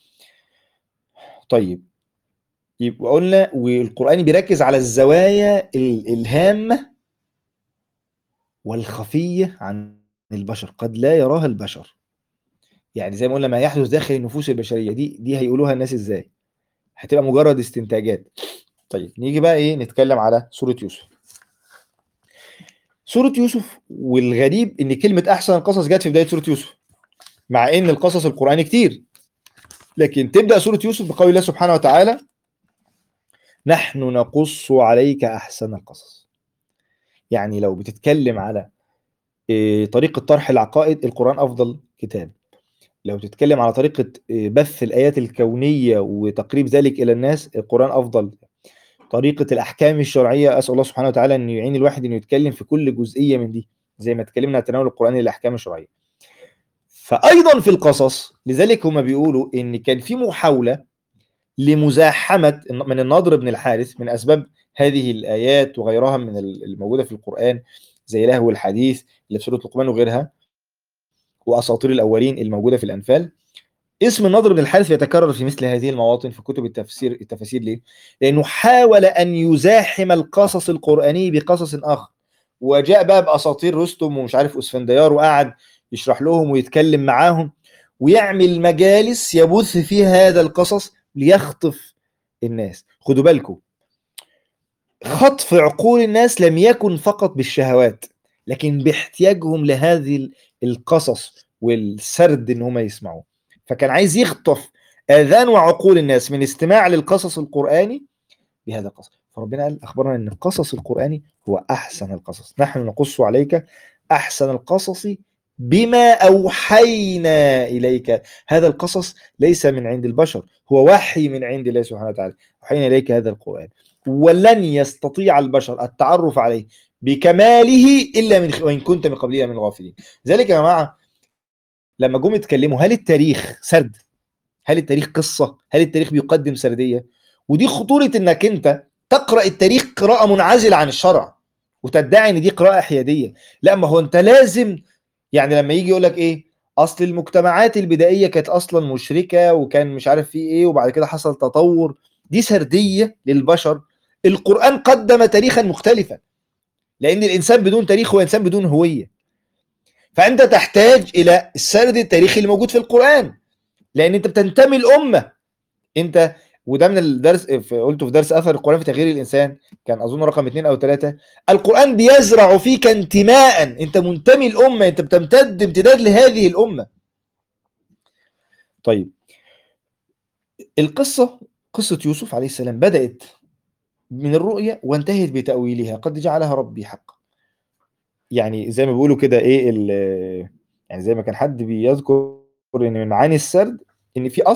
طيب، يبقى قلنا والقرآن بيركز على الزوايا الهامة والخفية عن البشر قد لا يراها البشر. يعني زي ما قلنا ما يحدث داخل النفوس البشرية دي هيقولوها الناس ازاي؟ هتبقى مجرد استنتاجات. طيب نيجي بقى ايه نتكلم على سورة يوسف. سورة يوسف، والغريب ان كلمة احسن القصص جت في بداية سورة يوسف مع ان القصص القرآني كتير، لكن تبدأ سورة يوسف بقول الله سبحانه وتعالى نحن نقص عليك احسن القصص. يعني لو بتتكلم على طريقة طرح العقائد القرآن افضل كتاب. لو تتكلم على طريقة بث الآيات الكونية وتقريب ذلك إلى الناس القرآن أفضل. طريقة الأحكام الشرعية أسأل الله سبحانه وتعالى أن يعين الواحد أنه يتكلم في كل جزئية من دي زي ما اتكلمنا عن تناول القرآن للأحكام الشرعية. فأيضا في القصص لذلك هم بيقولوا أن كان في محاولة لمزاحمة من النضر بن الحارث من أسباب هذه الآيات وغيرها من الموجودة في القرآن زي لهو الحديث اللي في سورة لقمان وغيرها، وأساطير الأولين الموجودة في الأنفال. اسم النضر بن الحارث يتكرر في مثل هذه المواطن في كتب التفاسير ليه؟ لأنه حاول أن يزاحم القصص القرآني بقصص آخر، وجاء بقى بأساطير رستم ومش عارف أسفنديار وقعد يشرح لهم ويتكلم معاهم ويعمل مجالس يبث فيها هذا القصص ليخطف الناس. خدوا بالكم، خطف عقول الناس لم يكن فقط بالشهوات لكن باحتياجهم لهذه القصص والسرد ان هم يسمعوه. فكان عايز يخطف اذان وعقول الناس من استماع للقصص القرآني بهذا القصص. فربنا قال اخبرنا ان القصص القرآني هو احسن القصص. نحن نقص عليك احسن القصص بما اوحينا اليك. هذا القصص ليس من عند البشر، هو وحي من عند الله سبحانه وتعالى. اوحينا اليك هذا القرآن ولن يستطيع البشر التعرف عليه بكماله الا من وان كنت من قبله من الغافلين. ذلك يا جماعه لما جم يتكلموا هل التاريخ سرد؟ هل التاريخ قصه؟ هل التاريخ بيقدم سرديه؟ ودي خطوره انك انت تقرا التاريخ قراءه منعزله عن الشرع وتدعي ان دي قراءه حياديه. لا، ما هو انت لازم يعني لما يجي يقول لك ايه اصل المجتمعات البدائيه كانت اصلا مشركه وكان مش عارف في ايه وبعد كده حصل تطور، دي سرديه للبشر. القرآن قدم تاريخا مختلفا لأن الإنسان بدون تاريخ هو إنسان بدون هوية. فأنت تحتاج إلى السرد التاريخي اللي موجود في القرآن لأن أنت بتنتمي الأمة. أنت وده من الدرس قلته في درس أثر القرآن في تغيير الإنسان كان أظن رقم 2 أو 3. القرآن بيزرع فيك انتماء، أنت منتمي الأمة، أنت بتمتد امتداد لهذه الأمة. طيب القصة قصة يوسف عليه السلام بدأت من الرؤية وانتهت بتأويلها قد جعلها ربي حقا. يعني زي ما بيقولوا كده ايه يعني زي ما كان حد بيذكر ان من معاني السرد ان في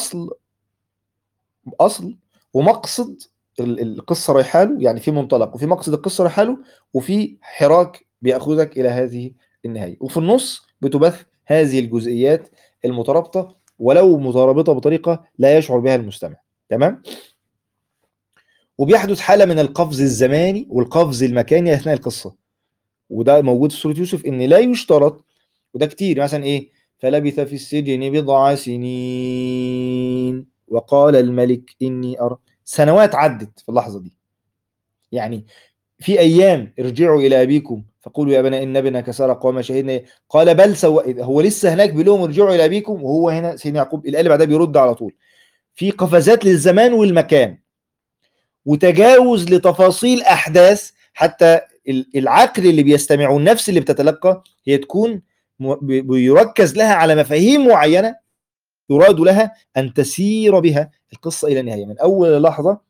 اصل ومقصد القصه رايحه له، يعني في منطلق وفي مقصد القصه رايحه له وفي حراك بياخذك الى هذه النهايه، وفي النص بتبث هذه الجزئيات المترابطه ولو مترابطه بطريقه لا يشعر بها المستمع. تمام. وبيحدث حاله من القفز الزماني والقفز المكاني اثناء القصه، وده موجود في سورة يوسف ان لا يشترط، وده كتير مثلا ايه فلبث في السجن بضع سنين وقال الملك اني ارى. سنوات عدت في اللحظة دي، يعني في ايام ارجعوا الى ابيكم فقولوا يا ابناء ان ابنك سرق وما شهدنا قال بل هو لسه هناك بيقول لهم ارجعوا الى ابيكم وهو هنا سيدنا يعقوب الايه اللي بعدها بيرد على طول. في قفزات للزمان والمكان وتجاوز لتفاصيل احداث حتى العقل اللي بيستمع والنفس اللي بتتلقى هي تكون بيركز لها على مفاهيم معينة يراد لها أن تسير بها القصة إلى النهاية من أول لحظة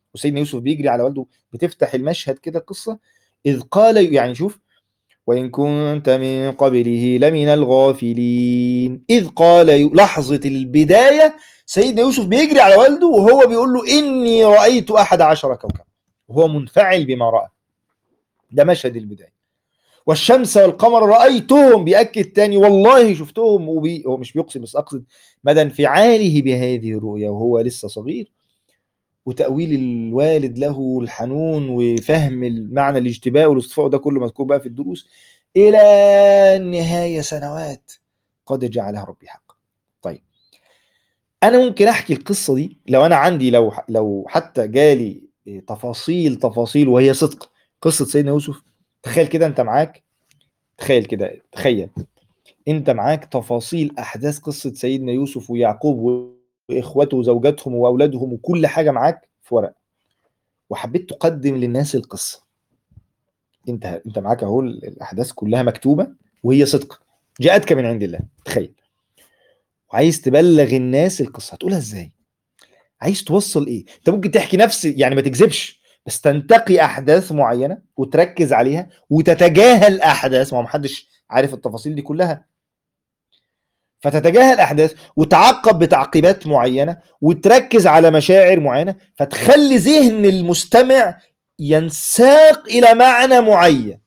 وسيدنا يوسف بيجري على والده، بتفتح المشهد كده القصة، إذ قال، يعني شوف، وإن كنت من قبله لمن الغافلين، إذ قال لحظة البداية سيدنا يوسف بيجري على والده وهو بيقول له إني رأيت 11 كوكبا، وهو منفعل بما رأى. ده مشهد البداية. والشمس والقمر رأيتهم، بيأكد تاني والله شفتهم، هو مش بيقسم بس أقصد مدى انفعاله بهذه الرؤيا وهو لسه صغير، وتأويل الوالد له الحنون وفهم المعنى الاجتباء والاصطفاء، ده كله مذكور بقى في الدروس إلى النهاية، سنوات قد جعلها ربي حقا. طيب أنا ممكن أحكي القصة دي لو أنا عندي، لو حتى جالي تفاصيل وهي صدق قصة سيدنا يوسف. تخيل كده أنت معاك، تخيل أنت معاك تفاصيل أحداث قصة سيدنا يوسف ويعقوب وإخوته وزوجاتهم وأولادهم وكل حاجة معاك في ورق، وحبيت تقدم للناس القصة. انت معاك اهو الاحداث كلها مكتوبه وهي صدق، جاءتك من عند الله. تخيل، وعايز تبلغ الناس القصه، هتقولها ازاي؟ عايز توصل ايه؟ انت ممكن تحكي نفس، يعني ما تكذبش، بس تنتقي احداث معينه وتركز عليها وتتجاهل احداث، ما هو محدش عارف التفاصيل دي كلها، فتتجاهل احداث وتعقب بتعقيبات معينه وتركز على مشاعر معينه، فتخلي ذهن المستمع ينساق الى معنى معين.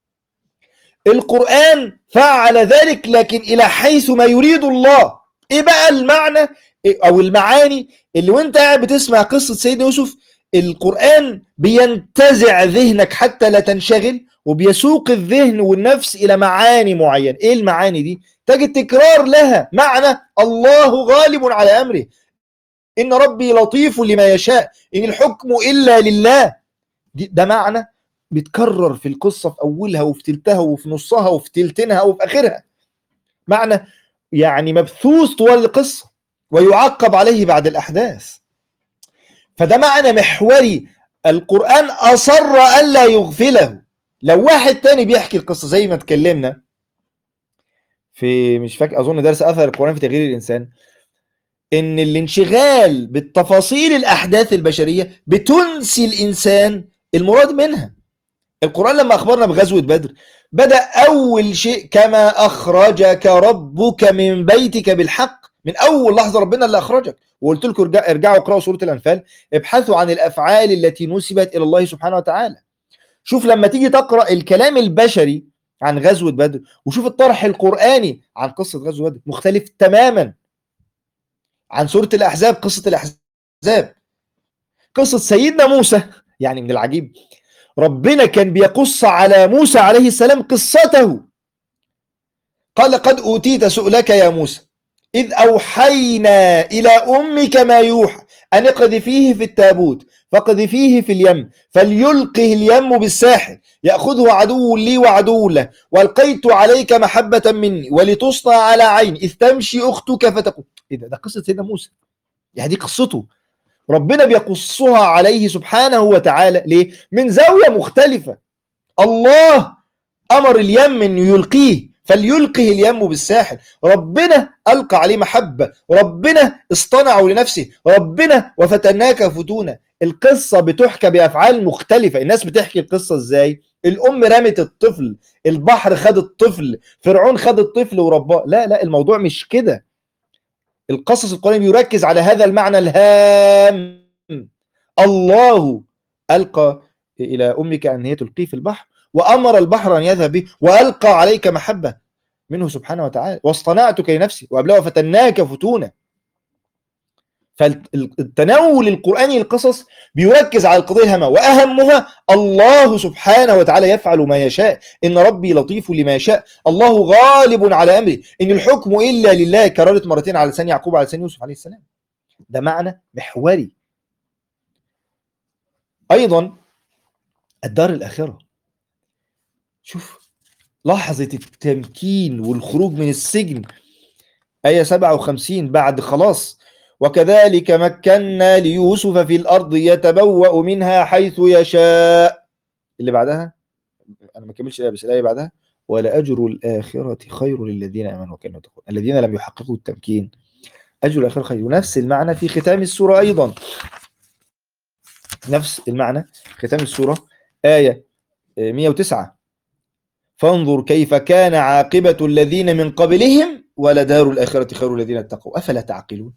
القرآن فعل ذلك لكن إلى حيث ما يريد الله. إيه بقى المعنى أو المعاني اللي وانت قاعد بتسمع قصة سيدنا يوسف القرآن بينتزع ذهنك حتى لا تنشغل، وبيسوق الذهن والنفس إلى معاني معينة. إيه المعاني دي؟ تجد تكرار لها معنى الله غالب على أمره، إن ربي لطيف لما يشاء، إن الحكم إلا لله. ده معنى بيتكرر في القصة في أولها وفي تلتها وفي نصها وفي تلتينها وفي آخرها، معنى يعني مبثوث طوال القصة ويعقب عليه بعد الأحداث. فده معنى محوري القرآن أصر ألا يغفله. لو واحد تاني بيحكي القصة زي ما اتكلمنا في، مش فاكر، أظن درس أثر القرآن في تغيير الإنسان، إن الانشغال بالتفاصيل الأحداث البشرية بتنسي الإنسان المراد منها. القرآن لما أخبرنا بغزوة بدر بدأ أول شيء كما أخرجك ربك من بيتك بالحق. من أول لحظة ربنا اللي أخرجك، وقلت لكم ارجعوا اقرأوا سورة الأنفال، ابحثوا عن الأفعال التي نسبت إلى الله سبحانه وتعالى. شوف لما تيجي تقرأ الكلام البشري عن غزوة بدر وشوف الطرح القرآني عن قصة غزوة بدر مختلف تماما عن سورة الأحزاب. قصة الأحزاب قصة سيدنا موسى، يعني من العجيب ربنا كان بيقص على موسى عليه السلام قصته. قال قد أوتيت سؤلك يا موسى إذ أوحينا إلى أمك ما يوحى أن اقذفيه في التابوت فاقذفيه في اليم فليلقه اليم بالساحل يأخذه عدو لي وعدو له والقيت عليك محبة مني ولتصنع على عيني إذ تمشي أختك فتقول. إيه ده قصة سيدنا موسى، يعني دي قصته ربنا بيقصها عليه سبحانه وتعالى. ليه؟ من زاوية مختلفة. الله أمر اليم أن يلقيه فليلقه اليم بالساحل، ربنا ألقى عليه محبة، ربنا اصطنعه لنفسه، ربنا وفتناك فتونا. القصة بتحكى بأفعال مختلفة. الناس بتحكي القصة إزاي؟ الأم رمت الطفل، البحر خد الطفل، فرعون خد الطفل ورباه. لا الموضوع مش كده. القصص القرآنية يركز على هذا المعنى الهام. الله ألقى إلى أمك أن هي تلقيه في البحر وأمر البحر أن يذهب به وألقى عليك محبة منه سبحانه وتعالى واصطنعتك لنفسي وقبلها فتناك فتونا. فالتناول القرآني للقصص بيركز على القضية الهامة وأهمها الله سبحانه وتعالى يفعل ما يشاء، إن ربي لطيف لما يشاء، الله غالب على أمره، إن الحكم إلا لله. كررت مرتين على لسان يعقوب على لسان يوسف عليه السلام. ده معنى محوري. أيضا الدار الآخرة، شوف لحظة التمكين والخروج من السجن، آية 57 بعد خلاص وكذلك مكنا ليوسف في الأرض يتبوأ منها حيث يشاء. اللي بعدها أنا ما كملش الآية بس الآية بعدها ولأجر الآخرة خير للذين آمنوا وكانوا يتقون. الذين لم يحققوا التمكين أجر الآخرة خير. ونفس المعنى في ختام السورة أيضا نفس المعنى ختام السورة آية 109: فانظر كيف كان عاقبة الذين من قبلهم ولدار الآخرة خير الذين اتقوا أفلا تعقلون.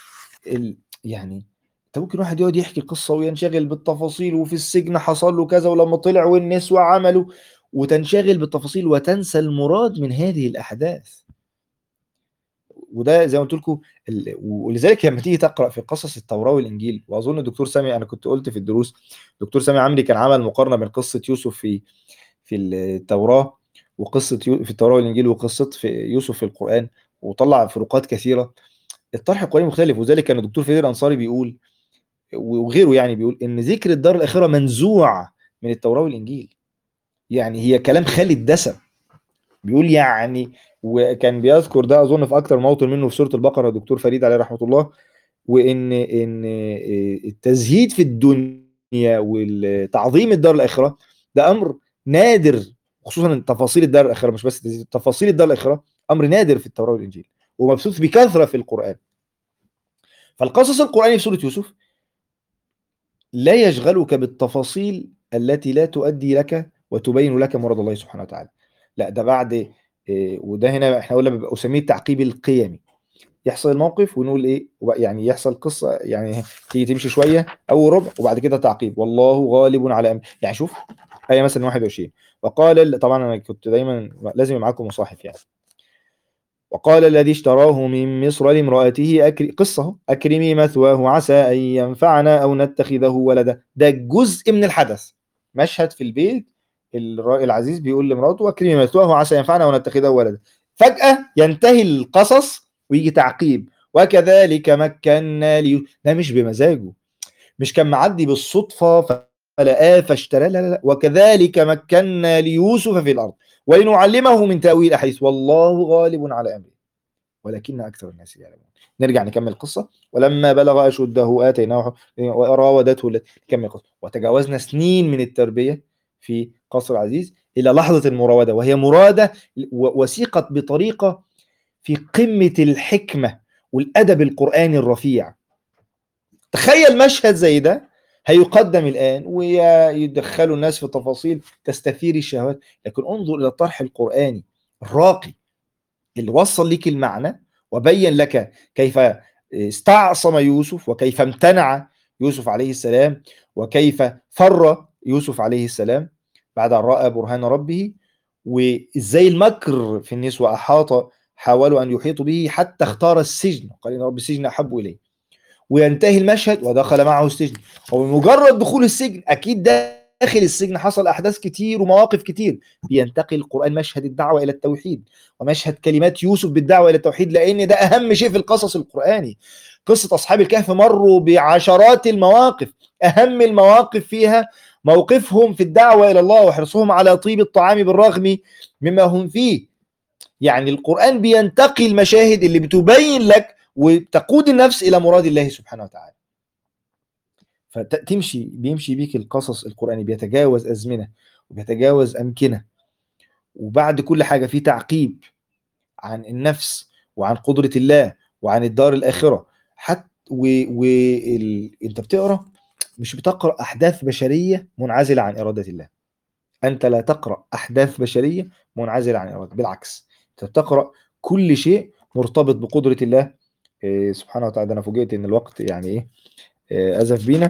يعني انت ممكن واحد يقعد يحكي قصة وينشغل بالتفاصيل، وفي السجن حصل له كذا ولما طلع والنسوة عملوا، وتنشغل بالتفاصيل وتنسى المراد من هذه الأحداث. وده زي ما قلت لكم ولذلك لما تيجي تقرا في قصص التوراه والانجيل، واظن الدكتور سامي، انا كنت قلت في الدروس، دكتور سامي عمري كان عمل مقارنه بين قصه يوسف في التوراه وقصه في التوراه والانجيل وقصه في يوسف في القران، وطلع فروقات كثيره. الطرح القرآني مختلف، وذلك كان الدكتور فريد الانصاري بيقول وغيره يعني بيقول ان ذكر الدار الاخره منزوع من التوراه والانجيل، يعني هي كلام خالي الدسم. بيقول يعني، وكان بيذكر ده اظن في اكتر موطن منه في سوره البقره الدكتور فريد عليه رحمه الله، وان التزهيد في الدنيا والتعظيم الدار الاخره ده امر نادر، خصوصا تفاصيل الدار الاخره، مش بس تفاصيل الدار الاخره، امر نادر في التوراه والانجيل ومبثوث بكثره في القران. فالقصص القراني في سوره يوسف لا يشغلك بالتفاصيل التي لا تؤدي لك وتبين لك مراد الله سبحانه وتعالى، لا ده بعد وده هنا احنا قلنا بيبقى اسميه التعقيب القيمي. يحصل الموقف ونقول ايه، يعني يحصل قصه، يعني تيجي تمشي شويه او ربع وبعد كده تعقيب والله غالب على امره. يعني شوف ايه مثلا 21: وقال طبعا انا كنت دايما لازم يبقى معاكم مصاحف يعني. وقال الذي اشتراه من مصر لامرأته قصة أكرمي مثواه عسى أن ينفعنا أو نتخذه ولدا. ده جزء من الحدث، مشهد في البيت، العزيز بيقول لمراته أكرمي مثواه عسى ينفعنا أو نتخذه ولدا. فجأة ينتهي القصص ويجي تعقيب وكذلك مكنا لي. ده مش بمزاجه، مش كان معدي بالصدفة فلقاه فاشتراه، لا لا لا، وكذلك مكنا ليوسف في الأرض ولنعلمه من تأويل الأحاديث والله غالب على أمره ولكن أكثر الناس يعلمون. نرجع نكمل القصة. ولما بلغ أشده آتيناه وراودته نكمل القصة. وتجاوزنا سنين من التربية في قصر العزيز إلى لحظة المراودة، وهي مرادة وسيقت بطريقة في قمة الحكمة والأدب القرآني الرفيع. تخيل مشهد زي ده هيقدم الآن ويدخلوا الناس في تفاصيل تستثير الشهوات، لكن انظر إلى الطرح القرآني الراقي اللي وصل لك المعنى وبين لك كيف استعصم يوسف وكيف امتنع يوسف عليه السلام وكيف فر يوسف عليه السلام بعد أن رأى برهان ربه، وإزاي المكر في النسوة أحاط، حاولوا أن يحيطوا به حتى اختار السجن، قال إن رب السجن أحب إليه. وينتهي المشهد ودخل معه السجن، وبمجرد دخول السجن اكيد داخل السجن حصل احداث كتير ومواقف كتير، بينتقل القران مشهد الدعوه الى التوحيد ومشهد كلمات يوسف بالدعوه الى التوحيد، لان ده اهم شيء في القصص القراني. قصه اصحاب الكهف مروا بعشرات المواقف، اهم المواقف فيها موقفهم في الدعوه الى الله وحرصهم على طيب الطعام بالرغم مما هم فيه. يعني القرآن بينتقي المشاهد اللي بتبين لك وتقود النفس إلى مراد الله سبحانه وتعالى. بيمشي بيك القصص القرآني، بيتجاوز أزمنة وبيتجاوز أمكنة، وبعد كل حاجة في تعقيب عن النفس وعن قدرة الله وعن الدار الآخرة. حتى انت بتقرأ، مش بتقرأ أحداث بشرية منعزلة عن إرادة الله. أنت لا تقرأ أحداث بشرية منعزلة عن إرادة، بالعكس أنت بتقرأ كل شيء مرتبط بقدرة الله سبحانه وتعالى. أنا فوجئت إن الوقت يعني إيه أزف بينا،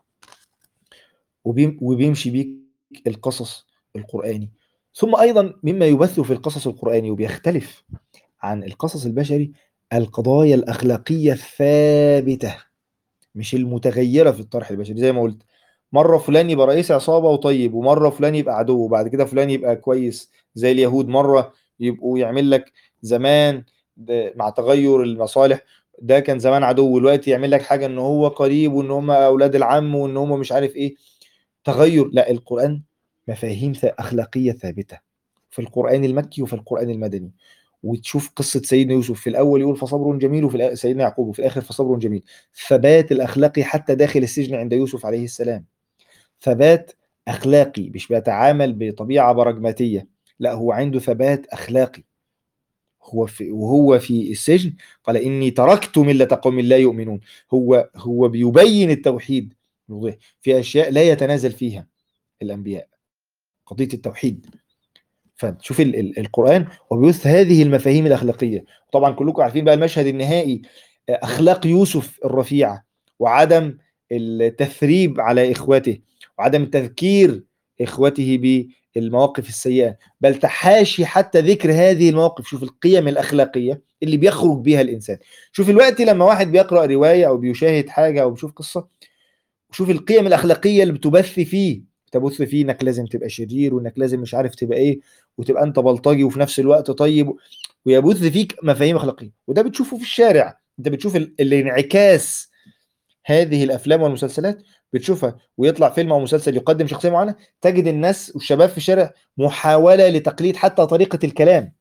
وبيمشي بيك القصص القرآني. ثم أيضا مما يبث في القصص القرآني وبيختلف عن القصص البشري القضايا الأخلاقية الثابتة، مش المتغيرة في الطرح البشري. زي ما قلت، مرة فلان يبقى رئيس عصابة وطيب، ومرة فلان يبقى عدو، وبعد كده فلان يبقى كويس زي اليهود. مرة يبقوا يعمل لك زمان مع تغير المصالح ده كان زمان عدو، والوقت يعمل لك حاجة ان هو قريب وان هم اولاد العم وان هم مش عارف ايه. تغير، لا القرآن مفاهيم أخلاقية ثابتة في القرآن المكي وفي القرآن المدني. وتشوف قصة سيدنا يوسف في الأول يقول فصبر جميل، وفي سيدنا يعقوب وفي الآخر فصبر جميل. ثبات الأخلاقي حتى داخل السجن عند يوسف عليه السلام، ثبات أخلاقي، مش بيتعامل بطبيعة براجماتية، لا هو عنده ثبات أخلاقي. وهو في السجن قال إني تركت ملة قوم لا يؤمنون. هو بيبين التوحيد الوضوح، في أشياء لا يتنازل فيها الأنبياء، قضية التوحيد. فتشوف القرآن وبيبث هذه المفاهيم الأخلاقية. طبعا كلكم عارفين بقى المشهد النهائي، أخلاق يوسف الرفيعة، وعدم التثريب على إخوته، وعدم تذكير إخوته بالمواقف السيئة، بل تحاشي حتى ذكر هذه المواقف. شوف القيم الأخلاقية اللي بيخرج بها الإنسان. شوف الوقت لما واحد بيقرأ رواية أو بيشاهد حاجة أو بيشوف قصة، وشوف القيم الأخلاقية اللي بتبث فيه، تبث فيه انك لازم تبقى شرير، وانك لازم مش عارف تبقى ايه، وتبقى انت بلطجي وفي نفس الوقت طيب، ويبث فيك مفاهيم اخلاقيه. وده بتشوفه في الشارع، انت بتشوف الانعكاس. هذه الافلام والمسلسلات بتشوفها، ويطلع فيلم او مسلسل يقدم شخصيه معينه، تجد الناس والشباب في الشارع محاوله لتقليد حتى طريقه الكلام.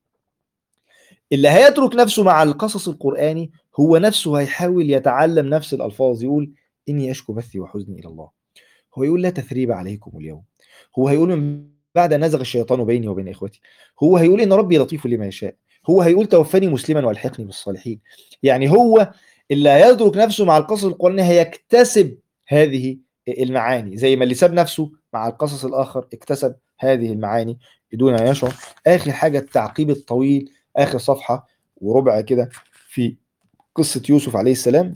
اللي هيترك نفسه مع القصص القرآني هو نفسه هيحاول يتعلم نفس الألفاظ. يقول إني أشكو بثي وحزني إلى الله. هو يقول لا تثريب عليكم اليوم. هو هيقول من بعد أن نزغ الشيطان بيني وبين إخوتي. هو هيقول إن ربي لطيف لما يشاء. هو هيقول توفني مسلما والحقني بالصالحين. يعني هو اللي هيدرك نفسه مع القصص القرآنية هيكتسب هذه المعاني، زي ما اللي ساب نفسه مع القصص الآخر اكتسب هذه المعاني بدون أن يشعر. آخر حاجة التعقيب الطويل، آخر صفحة وربع كده في قصة يوسف عليه السلام،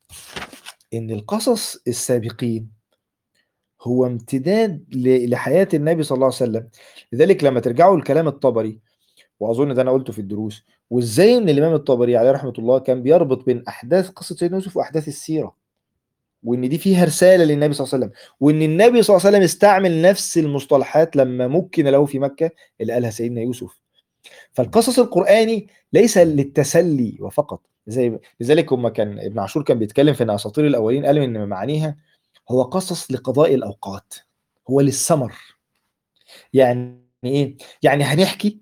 إن القصص السابقين هو امتداد لحياة النبي صلى الله عليه وسلم. لذلك لما ترجعوا لكلام الطبري، وأظن ده أنا قلته في الدروس، وإزاي إن الإمام الطبري عليه رحمة الله كان بيربط بين أحداث قصة سيدنا يوسف وأحداث السيرة، وإن دي فيها رسالة للنبي صلى الله عليه وسلم، وإن النبي صلى الله عليه وسلم استعمل نفس المصطلحات لما مكن له في مكة اللي قالها سيدنا يوسف. فالقصص القرآني ليس للتسلي وفقط. لذلك هم كان ابن عاشور كان بيتكلم في ان اساطير الاولين، قال ان معانيها هو قصص لقضاء الاوقات، هو للسمر. يعني ايه؟ يعني هنحكي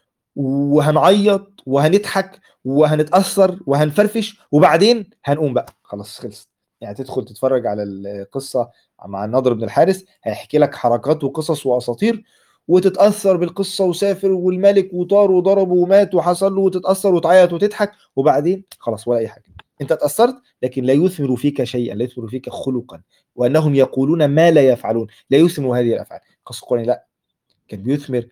وهنعيط وهنضحك وهنتأثر وهنفرفش، وبعدين هنقوم بقى خلاص خلص. يعني تدخل تتفرج على القصة مع النضر بن الحارث، هيحكي لك حركات وقصص وأساطير، وتتأثر بالقصة وسافر والملك وطار وضربه ومات وحصل له، وتتأثر وتعيط وتضحك، وبعدين خلاص ولا أي حاجة. أنت اتأثرت لكن لا يثمر فيك شيئا، لا يثمر فيك خلقا، وأنهم يقولون ما لا يفعلون، لا يثمر هذه الأفعال. قصة القرآن لا، كان بيثمر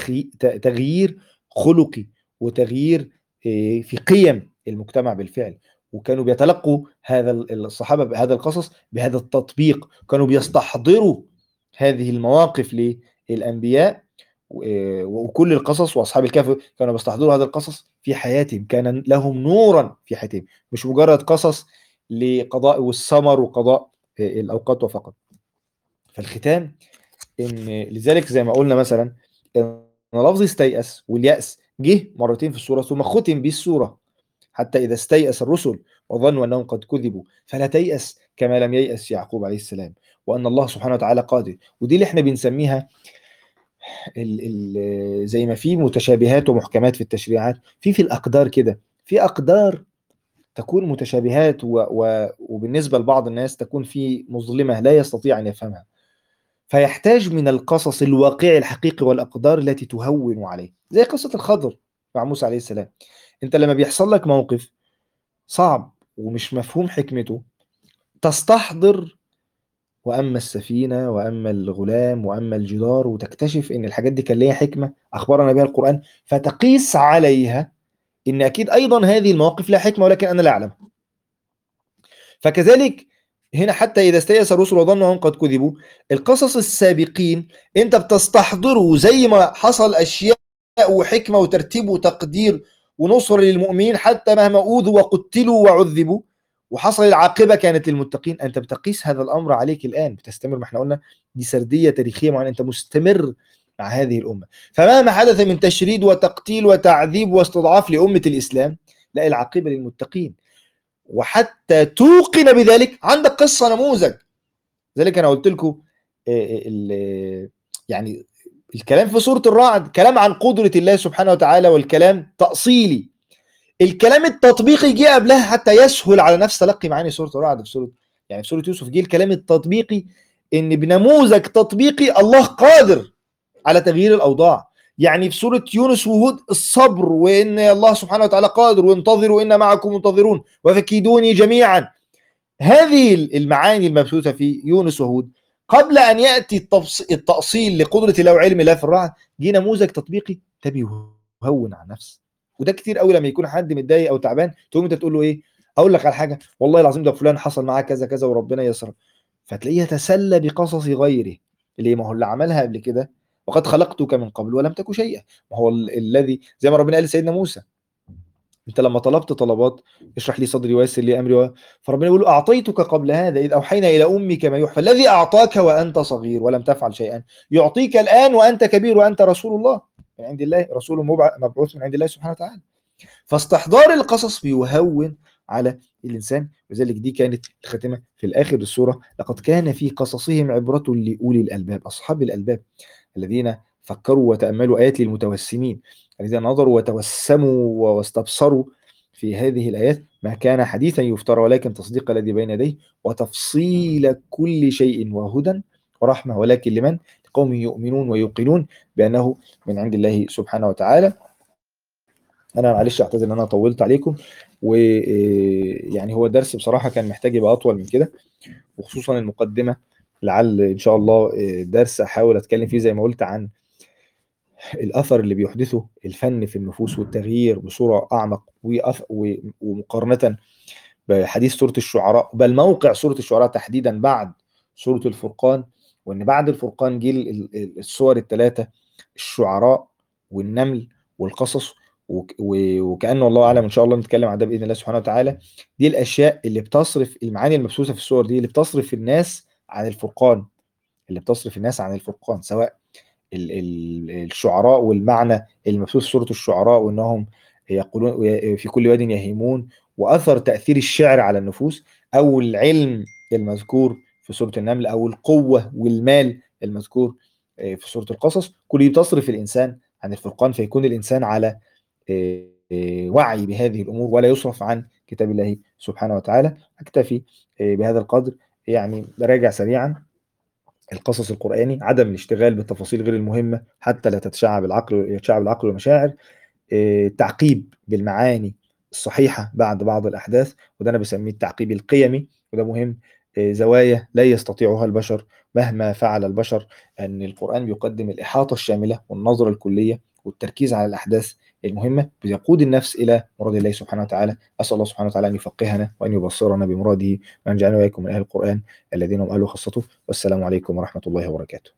تغيير خلقي، وتغيير في قيم المجتمع بالفعل. وكانوا بيتلقوا هذا الصحابة بهذا القصص بهذا التطبيق، كانوا بيستحضروا هذه المواقف للأنبياء وكل القصص. وأصحاب الكهف كانوا بيستحضروا هذا القصص في حياتهم، كان لهم نورا في حياتهم، مش مجرد قصص لقضاء والسمر وقضاء الأوقات وفقط. فالختام ان لذلك زي ما قلنا مثلا ان لفظ استيأس واليأس جه مرتين في السوره، ثم ختم به السوره، حتى اذا استيأس الرسل وظنوا انهم قد كذبوا فلا تيأس كما لم ييأس يعقوب عليه السلام، وان الله سبحانه وتعالى قادر. ودي اللي احنا بنسميها زي ما في متشابهات ومحكمات في التشريعات، في الاقدار كده، في اقدار تكون متشابهات وبالنسبه لبعض الناس تكون في مظلمه لا يستطيع ان يفهمها، فيحتاج من القصص الواقعي الحقيقي والأقدار التي تهون عليه، زي قصة الخضر مع موسى عليه السلام. انت لما بيحصل لك موقف صعب ومش مفهوم حكمته، تستحضر وأما السفينة وأما الغلام وأما الجدار، وتكتشف ان الحاجات دي كان ليها حكمة أخبرنا بها القرآن، فتقيس عليها ان أكيد أيضا هذه المواقف لها حكمة ولكن أنا لا أعلم. فكذلك هنا حتى إذا استيأس الرسل وظنوا أنهم قد كذبوا، القصص السابقين أنت بتستحضره زي ما حصل أشياء وحكمة وترتيب وتقدير ونصر للمؤمنين حتى مهما أوذوا وقتلوا وعذبوا، وحصل العاقبة كانت للمتقين. أنت بتقيس هذا الأمر عليك الآن، بتستمر. ما احنا قلنا دي سردية تاريخية معينة، أنت مستمر مع هذه الأمة. فمهما حدث من تشريد وتقتيل وتعذيب واستضعاف لأمة الإسلام، لا، العاقبة للمتقين. وحتى توقن بذلك عندك قصة نموذج. ذلك أنا قلت لكم يعني الكلام في سورة الرعد كلام عن قدرة الله سبحانه وتعالى، والكلام تأصيلي. الكلام التطبيقي جه قبلها حتى يسهل على نفس تلقي معاني سورة الرعد. في سورة يوسف جه الكلام التطبيقي، إن بنموذج تطبيقي الله قادر على تغيير الأوضاع. يعني في سورة يونس وهود الصبر، وإن الله سبحانه وتعالى قادر، وانتظروا إن معكم منتظرون وفكيدوني جميعا. هذه المعاني المبثوثة في يونس وهود قبل أن يأتي التأصيل لقدرة الله وعلم الله في الرعد، جه نموذج تطبيقي ده بيهون على النفس. وده كتير قوي لما يكون حد متضايق او تعبان تقوم انت تقول له ايه، اقول لك على حاجه والله العظيم ده فلان حصل معاه كذا كذا وربنا يسر، فتلاقيه يتسلى بقصص غيره. ليه؟ ما هو اللي عملها قبل كده، وقد خلقتك من قبل ولم تك شيئا. ما هو الذي زي ما ربنا قال لسيدنا موسى، انت لما طلبت طلبات اشرح لي صدري ويسر لي امري فربنا يقول له اعطيتك قبل هذا اذ اوحينا الى امك ما يوحى، فالذي اعطاك وانت صغير ولم تفعل شيئا يعطيك الان وانت كبير وانت رسول الله من عند الله، رسول مبعوث من عند الله سبحانه وتعالى. فاستحضار القصص بيهون على الانسان، وذلك دي كانت الخاتمه في الاخر السوره، لقد كان في قصصهم عبره لاولي الالباب، اصحاب الالباب الذين فكروا وتاملوا، ايات للمتوسمين الذين نظروا وتوسموا واستبصروا في هذه الايات، ما كان حديثا يفترى ولكن تصديق الذي بين يديه وتفصيل كل شيء وهدى ورحمه، ولكن لمن؟ لقوم يؤمنون ويوقنون بانه من عند الله سبحانه وتعالى. انا معلش اعتذر ان انا طولت عليكم، ويعني هو الدرس بصراحه كان محتاج يبقى اطول من كده، وخصوصا المقدمه. لعل ان شاء الله درس احاول اتكلم فيه زي ما قلت عن الاثر اللي بيحدثه الفن في النفوس والتغيير بصوره اعمق، ومقارنه بحديث سوره الشعراء، بل موقع سوره الشعراء تحديدا بعد سوره الفرقان. وان بعد الفرقان جه السور الثلاثه، الشعراء والنمل والقصص، وكأنه الله اعلم ان شاء الله نتكلم عن ده باذن الله سبحانه وتعالى. دي الاشياء اللي بتصرف المعاني المبثوثه في الصور دي، اللي بتصرف الناس عن الفرقان، اللي بتصرف الناس عن الفرقان، سواء الشعراء والمعنى المبثوث في سورة الشعراء، وانهم يقولون في كل واد يهيمون، واثر تأثير الشعر على النفوس، او العلم المذكور في سورة النمل، او القوة والمال المذكور في سورة القصص. كل دي بتصرف الانسان عن الفرقان، فيكون الانسان على وعي بهذه الامور ولا يصرف عن كتاب الله سبحانه وتعالى. اكتفي بهذا القدر. يعني براجع سريعا: القصص القرآني عدم الاشتغال بالتفاصيل غير المهمة حتى لا تتشعب العقل والمشاعر، التعقيب بالمعاني الصحيحة بعد بعض الأحداث، وده أنا بسميه التعقيب القيمي، وده مهم. زوايا لا يستطيعها البشر مهما فعل البشر، أن القرآن بيقدم الإحاطة الشاملة والنظرة الكلية والتركيز على الأحداث المهمة، بيقود النفس إلى مراد الله سبحانه وتعالى. أسأل الله سبحانه وتعالى أن يفقهنا وأن يبصرنا بمراده، وأن يجعلنا وإياكم من أهل القرآن الذين هم أهل خاصته. والسلام عليكم ورحمة الله وبركاته.